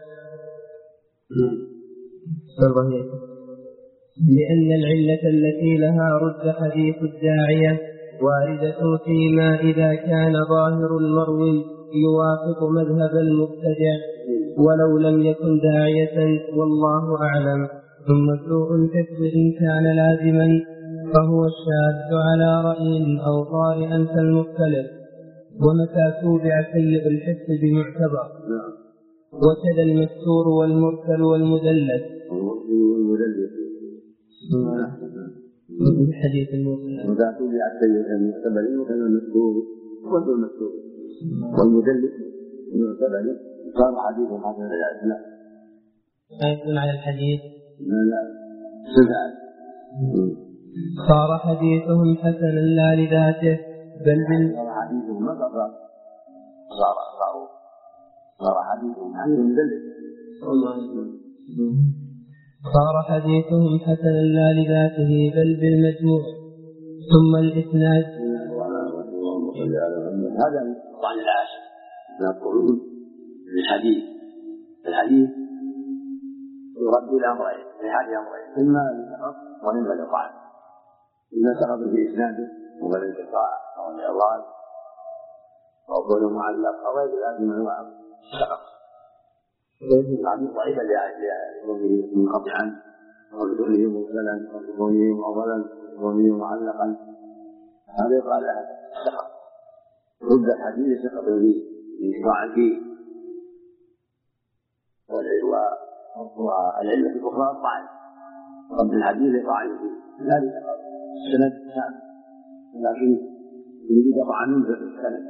A: لأن العلة التي لها رد حديث الداعية واردة فيما إذا كان ظاهر المروي يوافق مذهب المبتدع ولو لم يكن داعية، والله أعلم. ثم سوء الحفظ إن كان لازما فهو الشاذ على رأي أو طارئا كالمختلف، ومتى توبع سيء الحفظ بمعتبر، وكذا المكسور والمرسل والمدلس. الحديث المرسل
B: ومتى توبع سيء المعتبر وكذا المكسور والمدلس المعتبر صار حديث حسن لا
A: يكون على الحديث
B: لا صفات
A: صار حديثهم حسنا لا لذاته بل
B: صار حديثهم ما صار حديثهم حسنا مدلس
A: صار حديثهم حسنا لا لذاته بل بالمجموع. ثم الإسناد
B: هذا طعن العاشر نقول الحديث يرد إلى أمرين، لهذه أمرين: إما للنقص وإما للطعن. إما سقط في إسناده وهو الانقطاع أو الإعراض أو قول معلق أو غير ذلك من أنواع السقط. ويكون الحديث ضعيفا لكونه منقطعا أو لكونه مرسلا أو لكونه معضلا أو لكونه معلقا، هذا يقال له سقط. رد الحديث سقط فيه انقطاعا فيه، والعلة الأخرى الطعن. رد الحديث طعن فيه لا لسقط السند نعم، لكن يريد طعن في السند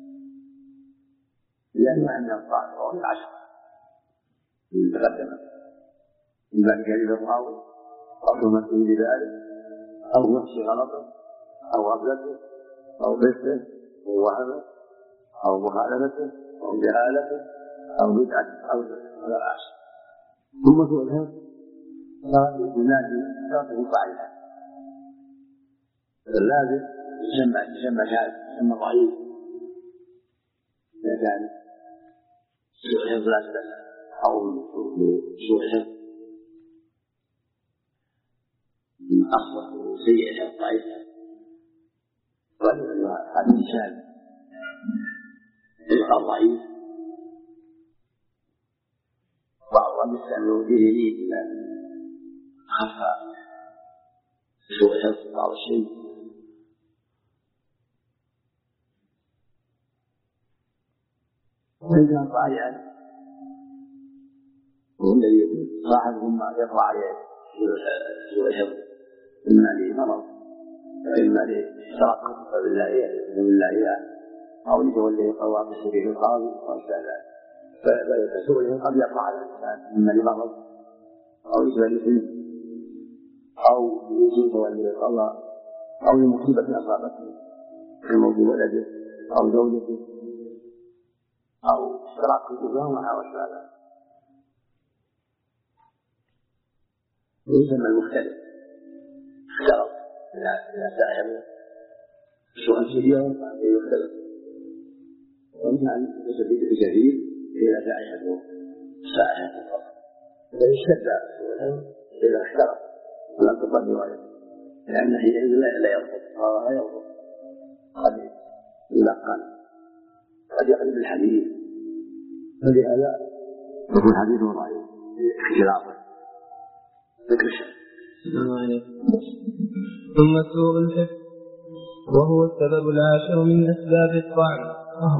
B: لأن عندنا الطعن وهو العشر تقدم، إما كذب الراوي أو تمثل بذلك أو نفس غلطه أو غفلته أو بثه أو وهمه أو مخالفته أو جهالته أو بدعة أو العشر. ثم سوء الحفظ صار ينادي شرطه ضعيفا، اللازم يسمى شاذ، يسمى ضعيف إذا كان سوء الحفظ لا سبب أو سوء الحفظ من أصله سيء الحفظ ضعيف، هذا شاذ يبقى ضعيف. بعضهم يستعملون به لين إلى خفى سوء الحفظ بعض الشيء. وإن كان ضائعا هو الذي يكون صاحبهم ما يقع عليه سوء الحفظ، إما لمرض وإما لترقب بالله أو لتولي قوام سبيل القاضي وأمثال فسوء قد يقع على الإنسان إما لمرض أو لسبب أو لوجود تولي القضاء أو لمصيبة أصابته كموت ولده أو زوجته أو ترقب له مع وسائل. ويسمى المختلف إلى سائر سؤال شديد يختلف ومن عن تسديد الجديد إلى سائر الفضل فإن اشتد إذا احترق ولم تقل رواية لأن حينئذ لا يرفض لا يرفض قد يلقن قد يقلب الحديث فلهذا يكون حديثه ضعيف اختلافه ذكر الشيء.
A: ثم سوء الحفظ وهو السبب العاشر من أسباب الطعن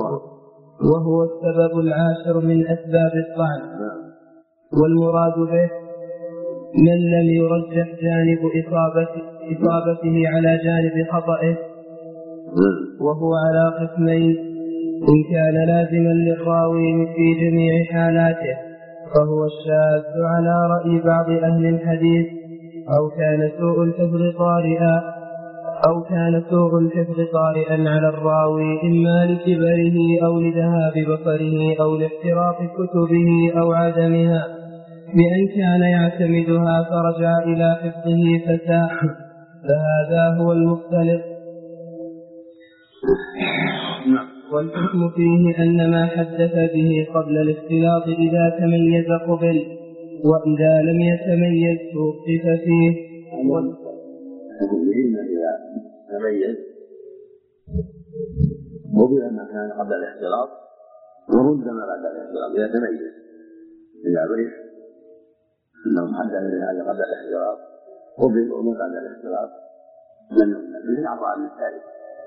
A: والمراد به من لم يرجح جانب إصابته على جانب خطئه وهو على قسمين إن كان لازما للراوي في جميع حالاته فهو الشاذ على رأي بعض أهل الحديث أو كان سوء الحفظ طارئا على الراوي إما لكبره أو لذهاب بصره أو لاحتراق كتبه أو عدمها بأن كان يعتمدها فرجع إلى حفظه فساء فهذا هو المختلف. والحكم فيه أن ما حدث به قبل الاختلاط إذا تميز قبل وإذا لم يتميز توقف فيه.
B: إذا تميز قبل ما كان قبل الاختلاط ورد ما بعد الاختلاط إذا تميز إذا عرف أنه حدث بهذا قبل الاختلاط قبل وما بعد الاختلاط لم يقبل مثل أعضاء الثالث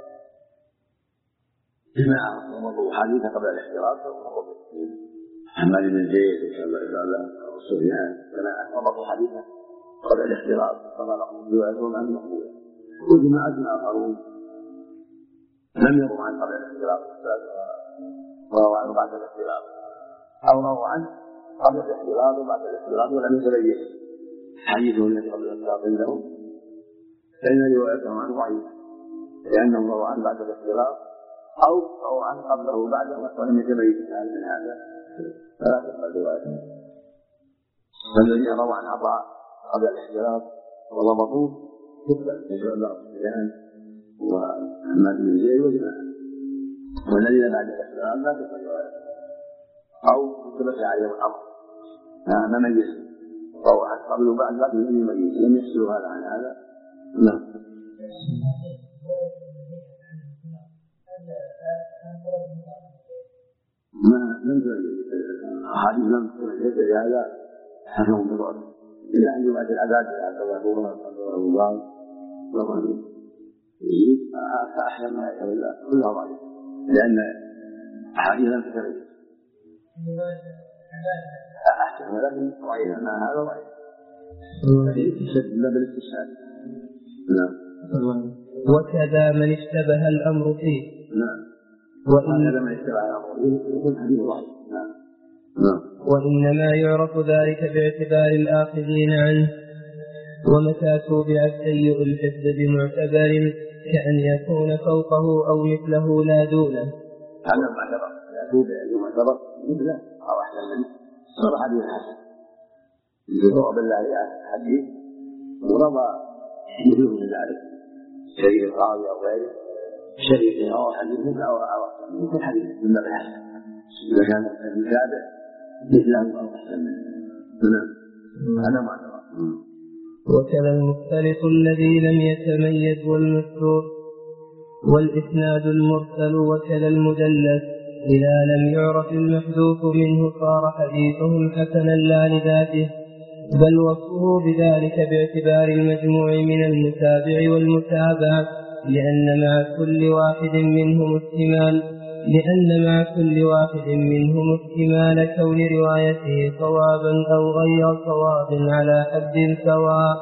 B: جماعة وضعوا حديثا قبل الاختلاط وقبل حماد بن زيد وسفيان جماعة وضعوا حديثا قبل الاختلاط فقال روايتهم عن مقبولة وجماعة آخرون لم يروا عن قبل الاختلاط ورووا عنه بعد الاختلاط أو رووا عنه قبل الاختلاط وبعد الاختلاط ولم يتبين حديثه الذي قبل الاختلاط عندهم فإن روايتهم عنه ضعيفة لأنهم رووا عنه بعد الاختلاط أو رووا عنه قبله وبعده ولم يتبين من هذا فلا تقبل روايتهم. والذين رووا عن عطاء قبل الاختلاط وضبطوه تقبل مثل الله سفيان وحماد بن زيد وجماعة والذين بعد الاختلاط لا تقبل روايتهم أو ثبت عليهم الأمر ما ميزوا رووا عن قبل وبعد لم يميزوا لم يحصلوا هذا عن هذا. نعم. ما لم تميز أحاديث لم تميز هذا حكم بضعف إلا أن يؤدي العذاب إلى التوابون والرمضان والرمضان فأحسن ما يتولى كلها ضعيف لأن أحاديث لم تتميز أحسن ولكن ضعيف ما هذا ضعيف تشد لا بالاستشهاد. نعم.
A: وكذا من اشتبه الأمر فيه.
B: نعم.
A: وإنما يعرف ذلك باعتبار الآخذين عنه ومتى توبع السيء الحفظ بمعتبر كأن يكون فوقه أو مثله لا دونه.
B: هذا معتبر لا توبع بمعتبر مثله أو أحسن منه صار حديث حسن يضرب بالله حديث ورضى مثله من ذلك شريك القاضي أو غيره شريك أو حديث مثله أو مثل حديث من باب الحسن إذا كان المتابع مثله أو أحسن منه. هذا معتبر.
A: وكذا المختلط الذي لم يتميز والمستور والإسناد المرسل وكذا المدلس إذا لم يعرف المحذوف منه صار حديثه حسنا لا لذاته بل وصفه بذلك باعتبار المجموع من المتابع والمتابع لأن مع كل واحد منهم احتمال كون روايته صوابا أو غير صواب على حد سواء.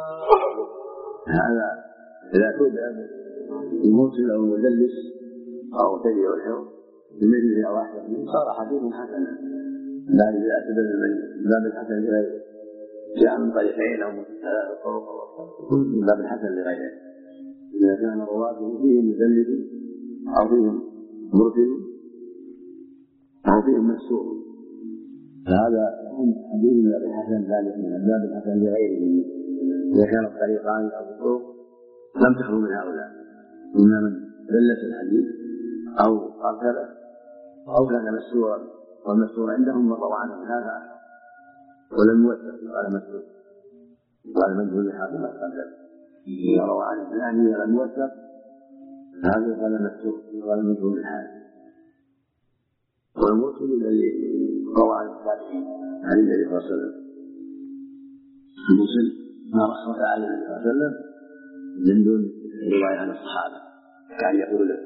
B: هذا إذا توبع المرسل أو المدلس أو تبع الحر بمثله أو أحسن منه صار حديث حسنا لا إذا أتبع من باب الحسن لغيره جاء من طريقين أو ثلاث طرق من باب الحسن لغيره إذا كان رواته فيهم مدلس أو فيهم مرسل أو فيهم مسؤول فهذا يكون حديث من الحسن ذلك من باب الحسن لغيره إذا كان الطريقان أو الطرق لم تخلو من هؤلاء، إما من دلت الحديث أو أرسله أو كان مسرورا، والمسرور عندهم من روى عنه هذا ولم يوثق قال مسرور، قال مجهول لحاكم القدر إذا روى عنه فلان ولم يوثق هذا قال مسرور قال مجهول الحاكم. والمرسل الذي روى عن التابعين عن النبي صلى الله عليه وسلم المرسل ما رحمه على النبي صلى الله عليه وسلم من دون رواية عن الصحابة، كان يقول له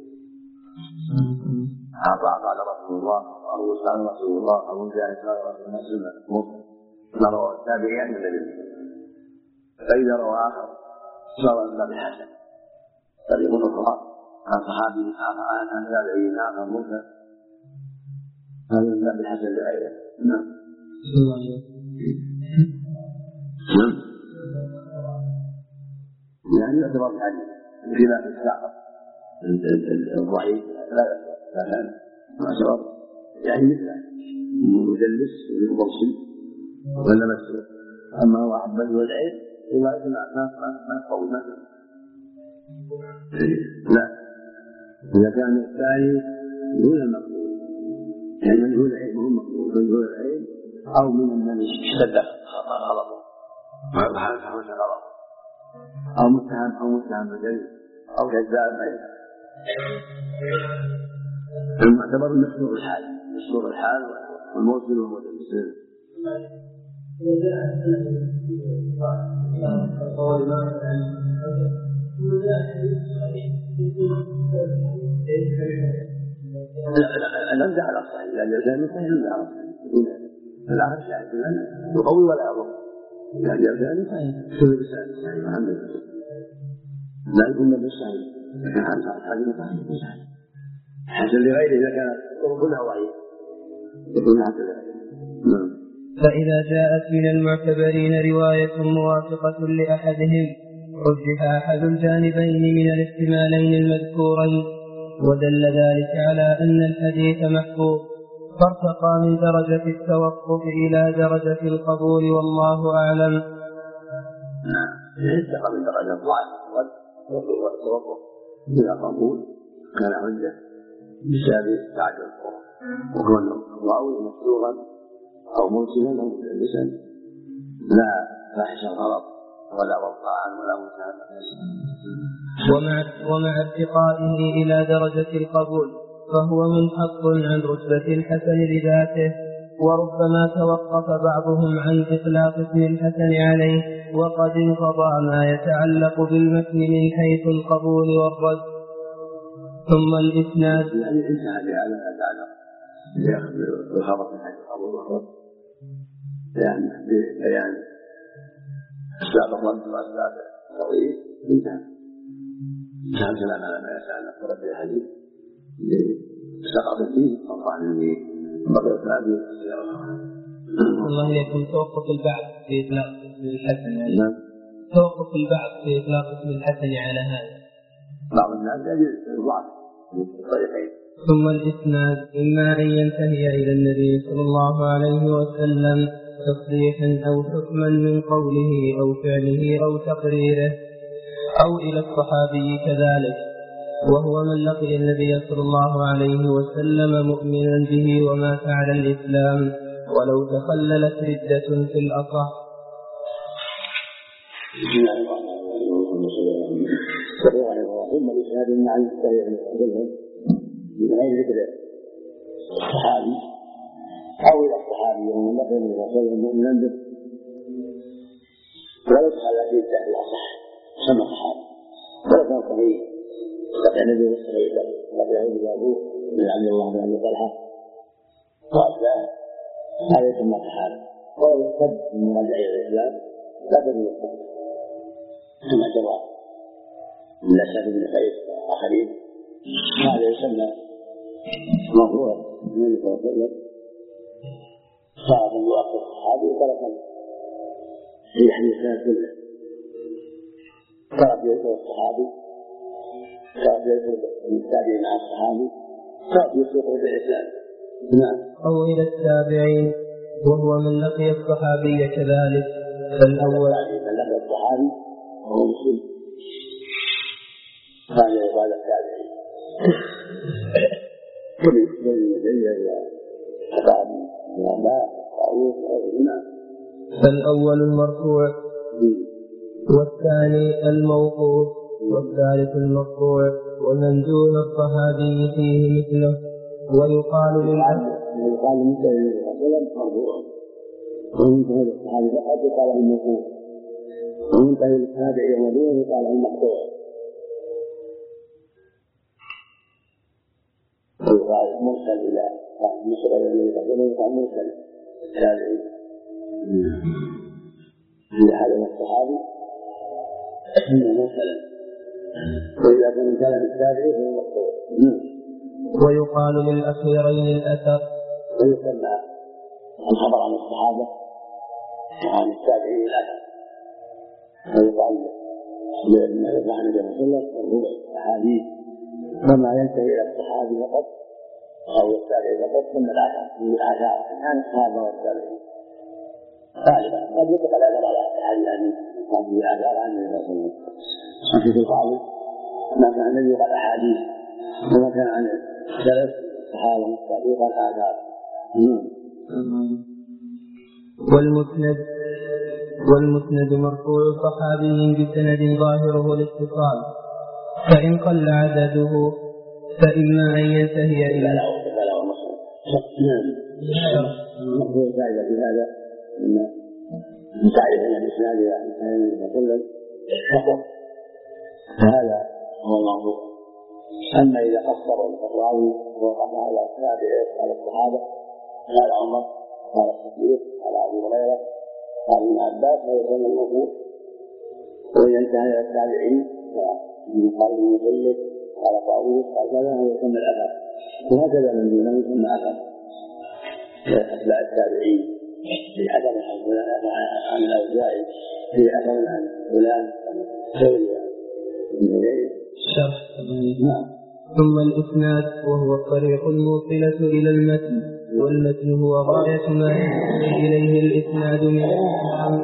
B: قال رسول الله أو قال رسول الله أو جاء قال رسول الله ما روى التابعي عن النبي. فإذا روى آخر صار الباب الحسن قد يكون الصحابة عن صحابي عن تابعي آخر مرسل، هذا الباب الحسن لغيره. نعم. يعني يعتبر الحديث بخلاف الساقط الضعيف لا كان معتبر يعني مثله مدلس ومرسل ولا مسلم. اما هو عبد والعين روايه ما تقوي مثلا لا، اذا كان الثاني دون المقبول يعني من هو العين وهو مقبول من هو العين او من اشتد غلطه أو متهم بجريمة أو كذاب المعتبر مسرور الحال والموصل والمدلس. الأمزح على الصحيح لأن الجانب صحيح الأمزح على الصحيح العرش يقوي ولا يضر يعني الجانب صحيح شو الإنسان صحيح الحمد لله لا يكون بالصحيح لكن هذه صحيح حسن لغيره إذا كانت كلها ضعيف يكون حسن لغيره.
A: فإذا جاءت من المعتبرين رواية موافقة لأحدهم رجح أحد الجانبين من الاحتمالين المذكورين ودل ذلك على أن الحديث محفوظ فارتقى من درجة التوقف إلى درجة القبول والله أعلم.
B: ارتقى من درجة الضعف والتوقف إلى قبول كان حجة بسبب تعدد القرآن وكونه الراوي مسروغا أو مرسلا أو مدلسا لا فاحش الغلط ولا وقعا ولا مساهمة
A: ومع ارتقائه إلى درجة القبول فهو منحط عن رتبة الحسن لذاته، وربما توقف بعضهم عن إطلاق اسم الحسن عليه وقد انقضى ما يتعلق بالمتن من حيث القبول والرد. ثم الإسناد
B: يعني انتهى بهذا ما يتعلق بالخبر من حيث القبول والرد يعني ببيان أسباب الرد وأسباب التضعيف انتهى كلام على ما يتعلق برد الحديث سقط فيه طبعا بقي الثابت.
A: الله يكون توقف البعض في إطلاق اسم الحسن
B: نعم
A: توقف البعض في إطلاق اسم الحسن على هذا
B: بعض الناس يجد الضعف في الطريقين.
A: ثم الإسناد إما أن ينتهي إلى النبي صلى الله عليه وسلم تصريحا أو حكما من قوله أو فعله أو تقريره أو إلى الصحابي كذلك، وهو من لقي النبي صلى الله عليه وسلم مؤمنا به وما فعل الإسلام ولو تخللت ردة في الأصح.
B: ثم الإسناد مع المستهزئ من غير ذكر الصحابي أو إلى الصحابي ومن لقي النبي صلى الله عليه وسلم مؤمنا به ولو تخللت ردة في الأصح سمى الصحابي ولو كان صحيح لقي النبي صلى الله عليه وسلم لقي أبو أبوه من عبد الله بن أبي طلحة وأتباعه هذا يسمى صحابي ولو ارتد من مراجع الإسلام لا تدري الصحابي كما جرى من أسد بن قيس وآخرين هذا يسمى موضوع النبي صلى الله عليه وسلم صار من وقت الصحابي وترك في حديثنا كله ترك يذكر الصحابي ترك يذكر التابعين مع الصحابي ترك يذكر بالإسلام
A: أو إلى التابعين وهو من لقي الصحابي كذلك. فالأول
B: من لقي الصحابي وهو مسلم هذا يقال التابعين كل المدينة وحباب الآباء والطاووس والإمام.
A: فالأول المرفوع والثاني الموقوف والثالث المقطوع ومن دون الصحابي فيه مثله. ويقال
B: مثل الرسول مرفوع ومنتهى الصحابي فقط يقال الموقوف ومنتهى التابعي ودونه يقال المقطوع. ويقال مرسل إلى مصر الذي يقال مرسل التابعي لأحد الصحابي إنه مرسلا، وإذا كان كلام التابعي فهو مقطوع.
A: ويقال للأخيرين الأثر،
B: ويسمى الخبر عن الصحابة وعن التابعين الأثر، ويقال لأن عن النبي صلى الله عليه وسلم هو أحاديث وما ينتهي إلى الصحابي فقط أو التابعي فقط ثم الآثار من الآثار عن الصحابة والتابعين غالبا قد يطلق الأثر على أحاديث هذه الآثار عن النبي صلى الله عليه وسلم. وفي القاضي ما كان النبي قال أحاديث وما كان عن السلف الصحابة والتابعين قال آثار.
A: والمسند مرفوع صحابي بسند ظاهره الاتصال، فإن قل عدده فإما أن ينتهي إلى
B: مقبول فائدة في هذا من تعريف أن الإسناد إلى النبي صلى الله عليه وسلم فقط، فهذا هو الموضوع. أما إذا قصر الراوي ووقف على التابعين على الصحابة قال عمر قال الصديق قال أبو هريرة قال ابن عباس فيكون الموقوف، وإذا انتهى إلى التابعين قال ابن مسيب قال طاووس قال كذا ويسمى الأثر، وهكذا من دونه يسمى أثر أتباع التابعين في أثر عن فلان عن الأوزاعي في أثر عن فلان ثوري من غيره.
A: ثم الإسناد وهو الطريق الموصلة إلى المتن، والمتن هو غاية ما ينتهي إليه الإسناد من الكلام،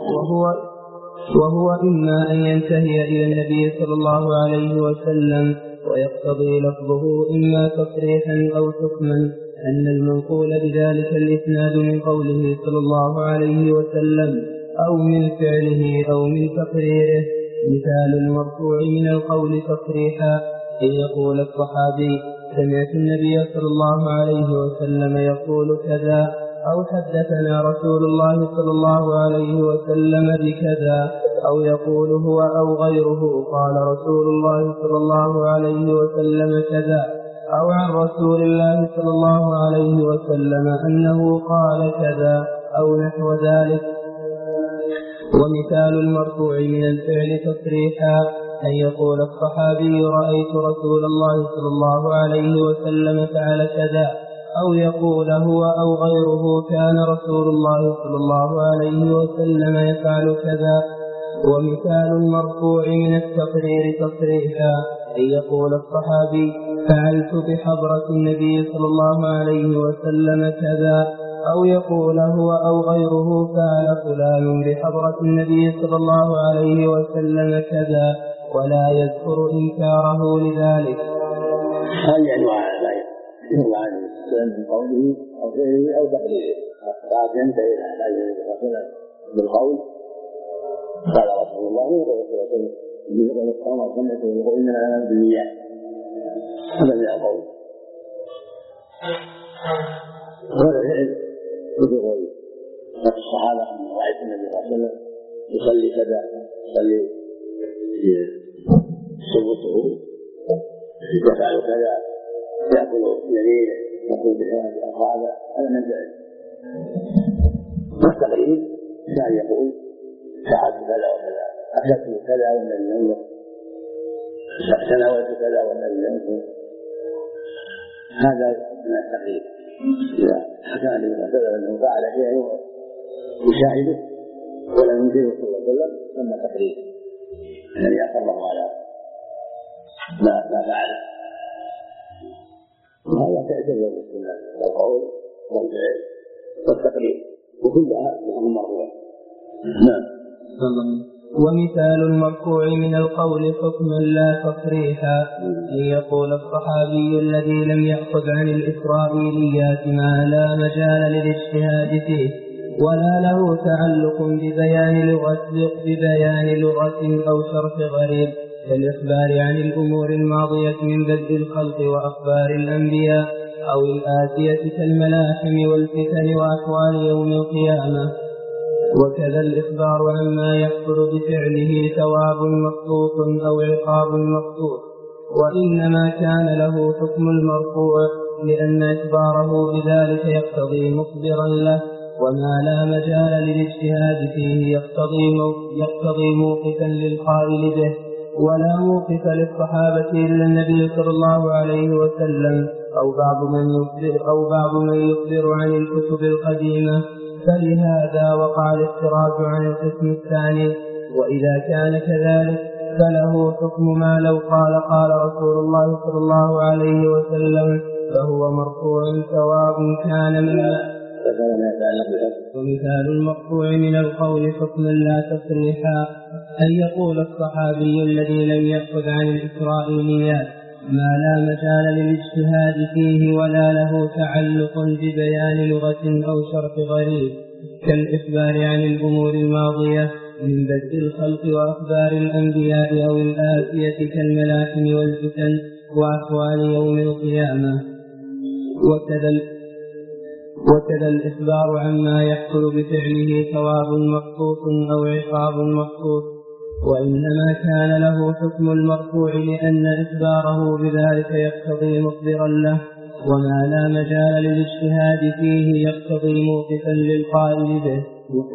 A: وهو إما أن ينتهي إلى النبي صلى الله عليه وسلم ويقتضي لفظه إما تصريحا أو حكما أن المنقول بذلك الإسناد من قوله صلى الله عليه وسلم أو من فعله أو من تقريره. مثال المرفوع من القول تصريحا أن يقول الصحابي سمعت النبي صلى الله عليه وسلم يقول كذا، أو حدثنا رسول الله صلى الله عليه وسلم بكذا، أو يقول هو أو غيره قال رسول الله صلى الله عليه وسلم كذا، أو عن رسول الله صلى الله عليه وسلم أنه قال كذا أو نحو ذلك. ومثال المرفوع من الفعل تصريحا أن يقول الصحابي رأيت رسول الله صلى الله عليه وسلم فعل كذا، أو يقول هو أو غيره كان رسول الله صلى الله عليه وسلم يفعل كذا. ومثال المرفوع من التقرير تصريحا أن يقول الصحابي فعلت بحضرة النبي صلى الله عليه وسلم كذا، أو يقول هو أو غيره فعل فلان بحضرة النبي صلى الله عليه وسلم كذا، ولا يذكر إنكاره لذلك.
B: هذه أنواع عن السلام من قوله أو فعله أو تقريره، بعد ينتهي إلى بالقول قال رسول الله ويقول يقول الصلاة سنة ويقول إننا لا بالنيات، هذا من القول. وهذا العلم يقول الصحابة رأيت النبي صلى الله عليه وسلم يصلي كذا، يصلي سبطه يفعل كذا، يأكل يمينه، يأكل بهذا أصحابه، هذا من ذلك. والتقريب كان يقول فعلت كذا وكذا، أكلت كذا والنبي ينظر، تناولت كذا والنبي ينظر، هذا من التقريب. إذا حكى النبي صلى الله عليه وسلم أنه فعل شيئا يشاهده ولا ينكره صلى الله عليه وسلم ثم تقريب الذي أقره على ما فعله، وهذا تعتبر بالسنة والقول والفعل والتقريب، وكلها لهم مرفوع. نعم.
A: ومثال المرفوع من القول حكما لا تصريحا أن يقول الصحابي الذي لم يأخذ عن الإسرائيليات ما لا مجال للاجتهاد فيه ولا له تعلق ببيان لغة أو شرح غريب كالإخبار عن الأمور الماضية من بدء الخلق وأخبار الأنبياء أو الآتية كالملاحم والفتن وأحوال يوم القيامة. وكذا الإخبار عما يحصل بفعله ثواب مخصوص أو عقاب مخصوص، وإنما كان له حكم المرفوع لأن إخباره بذلك يقتضي مخبرا له، وما لا مجال للاجتهاد فيه يقتضي موقفا للقائل به، ولا موقف للصحابة إلا النبي صلى الله عليه وسلم أو بعض من يخبر عن الكتب القديمة. فلهذا وقع الافتراج عن القسم الثاني، وإذا كان كذلك فله حكم ما لو قال رسول الله صلى الله عليه وسلم فهو مرفوع سواء كان مما. ومثال المرفوع من القول حكما لا تصريحا أن يقول الصحابي الذي لم يأخذ عن الإسرائيليات ما لا مجال للاجتهاد فيه ولا له تعلق ببيان لغة أو شرح غريب كالإخبار عن الأمور الماضية من بدء الخلق وأخبار الأنبياء أو الآتية كالملاحم والفتن وأحوال يوم القيامة. وكذا الإخبار عما يحصل بفعله ثواب مخصوص أو عقاب مخصوص، وإنما كان له حكم المرفوع لأن إخباره بذلك يقتضي مخبرا له، وما لا مجال للاجتهاد فيه يقتضي موقفا للقائل به،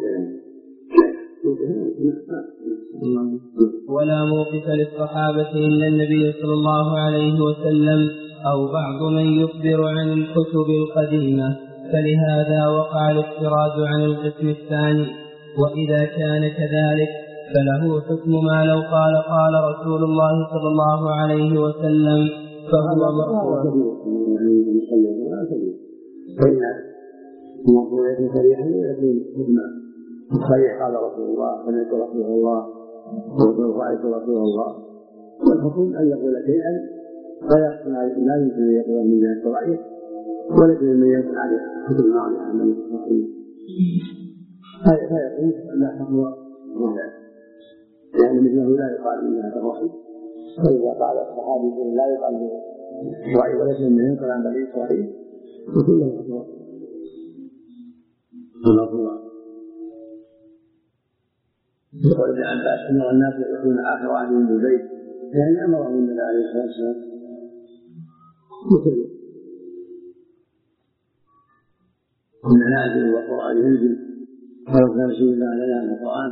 A: ولا موقف للصحابة إلا النبي صلى الله عليه وسلم أو بعض من يخبر عن الكتب القديمة. فلهذا وقع الافتراج عن القسم الثاني، وإذا كان كذلك فله حكم ما لو قال رسول الله صلى الله عليه وسلم فهو مرفوع.
B: فإن المرفوع يكون صريحا ويكون حكما صريح قال رسول الله سمعت رسول الله ورأيت رسول الله، والحكم أن يقول شيئا لا يمكن أن يقول من جهة الرأي ولكن من يكون عليه كتب المعنى عن الحكم فيقول لا حكم رفع، يعني مثله لا يقال من جهة الرأي. فإذا قال الصحابي شيء لا يقال من الرأي ولكن من ينقل عن بني إسرائيل فكله حكم الله. يقول ابن عباس أمر الناس يكون آخر عهدهم بالبيت، يعني أمرهم النبي عليه الصلاة والسلام مثل إن نازل والقرآن ينزل ولو كان شيء لا لنا من القرآن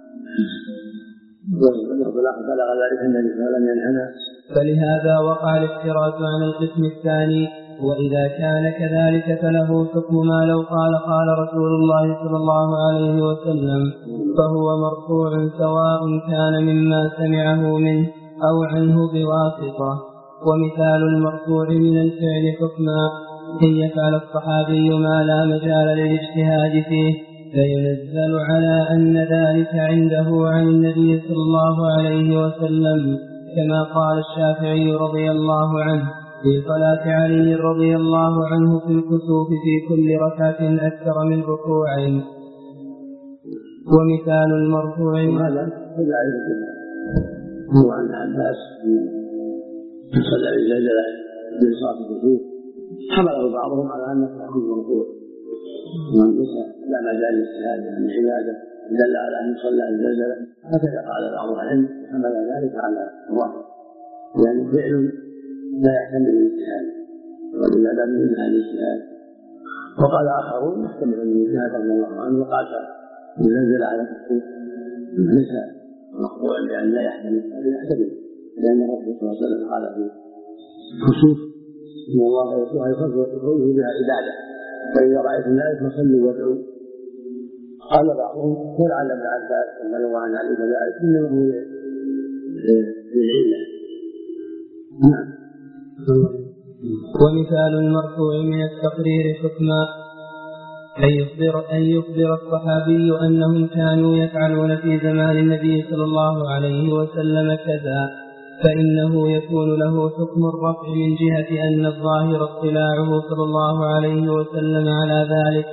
B: بلغ ذلك النبي صلى الله عليه وسلم ينهنا.
A: فلهذا وقع الافتراج عن القسم الثاني، وإذا كان كذلك فله حكم ما لو قال رسول الله صلى الله عليه وسلم فهو مرفوع سواء كان مما سمعه منه أو عنه بواسطة. ومثال المرفوع من الفعل حكما أن يفعل الصحابي ما لا مجال للاجتهاد فيه فينزل على أن ذلك عنده عن النبي صلى الله عليه وسلم، كما قال الشافعي رضي الله عنه في صلاة علي رضي الله عنه في الكسوف في كل ركعة أكثر من ركوعين. ومثال المرفوع
B: هذا هو عن عباس صلى بالزلزلة بصلاة الكسوف حمله بعضهم على أنه تحديد مرفوع لا مجال للاجتهاد عن العبادة دل على أن يصلى الزلزلة، هكذا قال بعض العلم حمل ذلك على الظاهر يعني فعل لا يحتمل الاجتهاد ولذا من هذا الاجتهاد. وقال آخرون يحتمل الاجتهاد رضي الله عنه وقال الزلزلة على الكسوف ليس مقطوعا لأن لا يحتمل لأن الرسول صلى الله عليه وسلم قال في الكسوف إن الله يخرج بها عبادة فإذا رأيت ذلك فصلوا وادعوا. قال بعضهم ولعل ابن عباس رضي الله عنه عليه ذلك إنه للعلة.
A: ومثال المرفوع من التقرير حكما أن يخبر الصحابي أنهم كانوا يفعلون في زمان النبي صلى الله عليه وسلم كذا، فإنه يكون له حكم الرفع من جهة أن الظاهر اطلاعه صلى الله عليه وسلم على ذلك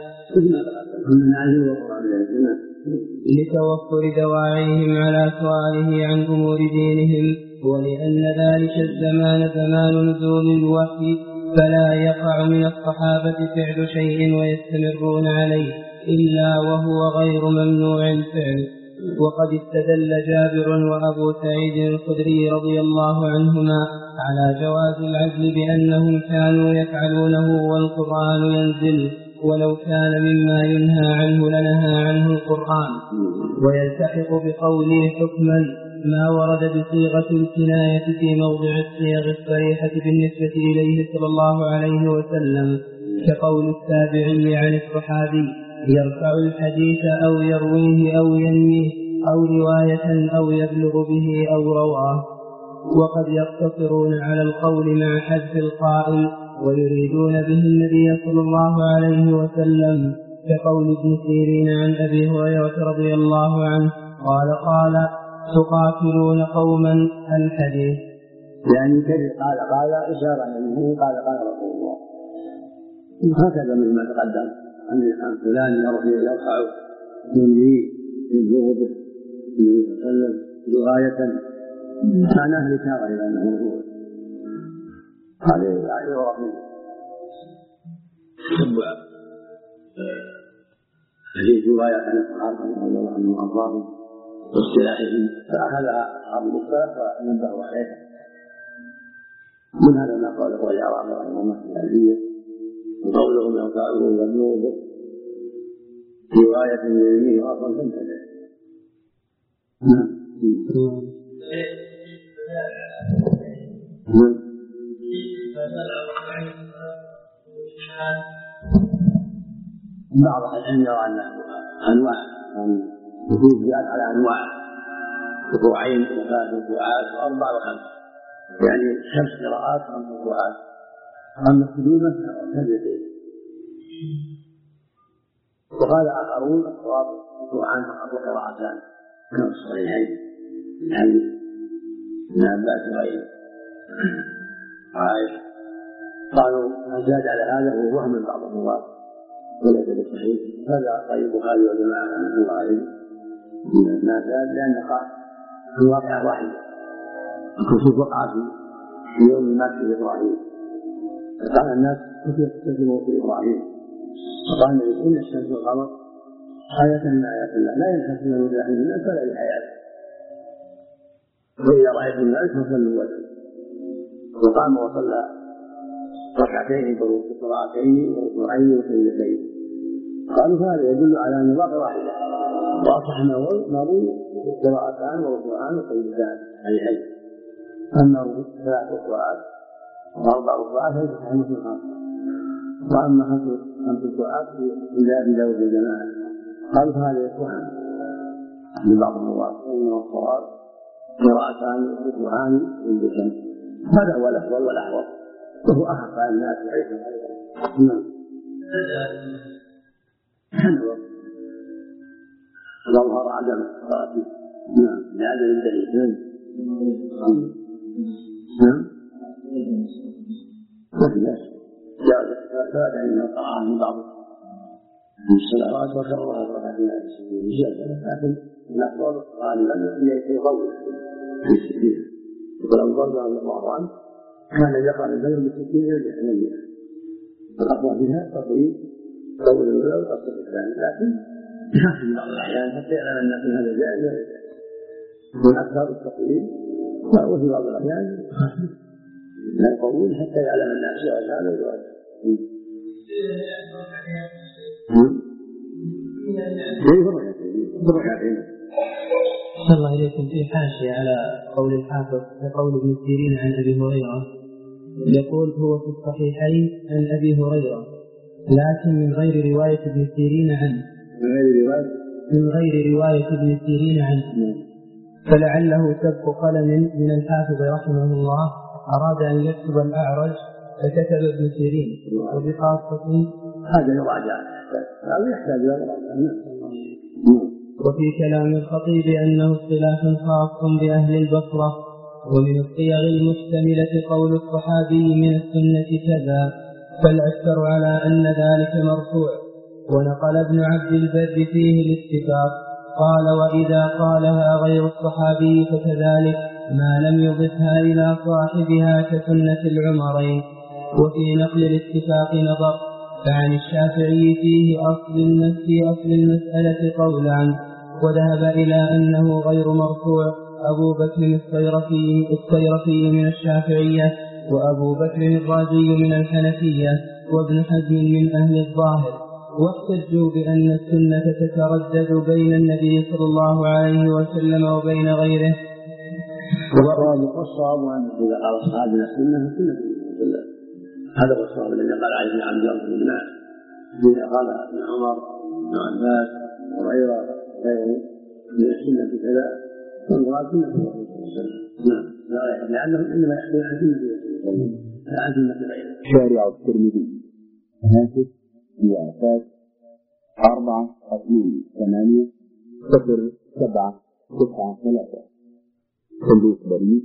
A: لتوفر دواعيهم على سؤاله عن أمور دينهم، ولأن ذلك الزمان زمان نزول الوحي، فلا يقع من الصحابة فعل شيء ويستمرون عليه إلا وهو غير ممنوع الفعل. وقد استدل جابر وأبو سعيد الخدري رضي الله عنهما على جواز العزل بأنهم كانوا يفعلونه والقرآن ينزل، ولو كان مما ينهى عنه لنهى عنه القرآن. ويلتحق بقوله حكما ما ورد بصيغة الكناية في موضع الصيغ الصريحة بالنسبة إليه صلى الله عليه وسلم، كقول التابعي عن الصحابي يرفع الحديث أو يرويه أو ينميه أو رواية أو يبلغ به أو رواه. وقد يقتصرون على القول مع حذف القائل ويريدون به النبي صلى الله عليه وسلم، كقول ابن سيرين عن أبي هريرة رضي الله عنه قال تقاتلون قوما الحديث،
B: يعني قال إشارة إليه قال رسول الله. هكذا مما تقدم عن فلان يرفع ينبيه يبلغ به النبي صلى الله عليه وسلم رواية معناه الإشارة إلى أنه هو هذا يعني ورحمه تتبع هذه رواية عن الصحابة رضي الله عنهم وأرضاهم واصطلاحهم، فأخذها أصحاب المصطلح ونبهوا عليها. من هذا ما قاله الأعرابي رحمه الله في الألفية، وقولهم يرفعه يبلغ رواية يمينه أصلا تنتهي. بعض العلم يرى أنها أنواع وجود زيادة على أنواع ركوعين وثلاث ركوعات وأربع وخمس، يعني 5 قراءات 5 ركوعات. أما السجود سجدتين. وقال آخرون الصواب ركوعان فقط وقراءتان كما في الصحيحين حديث ابن عباس وغيره عائشة. قالوا من زاد على هذا هو وهم من بعض الرواة وليس بالصحيح. هذا قال البخاري وجماعة رحمه الله عليه ما زاد لأن قال الواقعة واحدة، الكسوف وقع في يوم مات في إبراهيم، فقال الناس كسفوا في إبراهيم، فقال النبي إن الشمس والقمر آية من آيات الله لا ينكسفون من ذاك الناس فلا للحياة، وإذا رأيتم ذلك فصلوا وجهه. وقام وصلى ركعتين قراءتين وركوعين وسجدتين. قالوا هذا يدل على أن الواقع واحدة، وأصح ما روي قراءتان وركوعان وسجدتان صحيحين. أما 3 ركوعات و4 ركوعات فليس صحيح مسلم خاصة، وأما 5 ركوعات في أبي داود الجماعة. قالوا هذا يكون من بعض الرواة وإنما الصواب قراءتان وركوعان وسجدتان. هذا هو الأفضل والأحوط وهو أخف على الناس وعيشهم أيضا. ظهر عدم الصلاة لعدم الدليل. جاء أن القراءة من بعض الصلوات وكررها ركعتين على السجود لكن الأفضل غالبا يطول في السجود. ولو ضرب الله عنه كان يقرأ الفجر بالسكين يرجع إلى المئة، فالأقوى فيها تطويل طول الأولى والقصر الثاني، لكن في بعض الأحيان حتى يعلم الناس من هذا جائز من أكثر التطويل، وفي بعض الأحيان لا يطول حتى يعلم الناس هذا الجواز.
A: صلى الله عليكم في حاشية على قول الحافظ كقول ابن سيرين عن أبي هريرة، يقول هو في الصحيحين عن أبي هريرة لكن من غير رواية ابن سيرين عنه، ابن سيرين عنه، فلعله سبق قلم من الحافظ رحمه الله أراد أن يكتب الأعرج فكتب ابن سيرين، وبخاصة
B: هذا يراجع هذا يحتاج إلى مراجعة.
A: وفي كلام الخطيب أنه اصطلاح خاص بأهل البصرة. ومن الصيغ المشتملة قول الصحابي من السنة كذا، فالأكثر على أن ذلك مرفوع. ونقل ابن عبد البر فيه الاتفاق، قال وإذا قالها غير الصحابي فكذلك ما لم يضفها إلى صاحبها كسنة العمرين. وفي نقل الاتفاق نظر، فعن الشافعي فيه أصل المسألة قولان، وذهب إلى أنه غير مرفوع أبو بكر الصيرفي من الشافعية، وأبو بكر الرازي من الحنفية، وابن حزم من أهل الظاهر. واحتجوا بأن السنة تتردد بين النبي صلى الله عليه وسلم وبين غيره.
B: والصواب أن إذا قال أصحابنا السنة سنة الرسول، هذا هو الصواب الذي قال عليه بن عبد الله بن ناس، إذا قال ابن عمر بن عباس وغيره من السنة كذا فالمراد سنة الرسول صلى الله عليه وسلم. لأنهم إنما يحكون عن سنة الرسول لا عن سنة غيره.
D: شارع الترمذي هاتف وفاة 428-0-7-9-3 صندوق بريد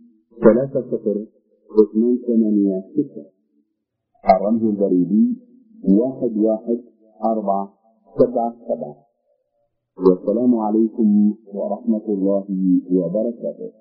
D: 30-286 الرمز البريدي 11477. والسلام عليكم ورحمة الله وبركاته.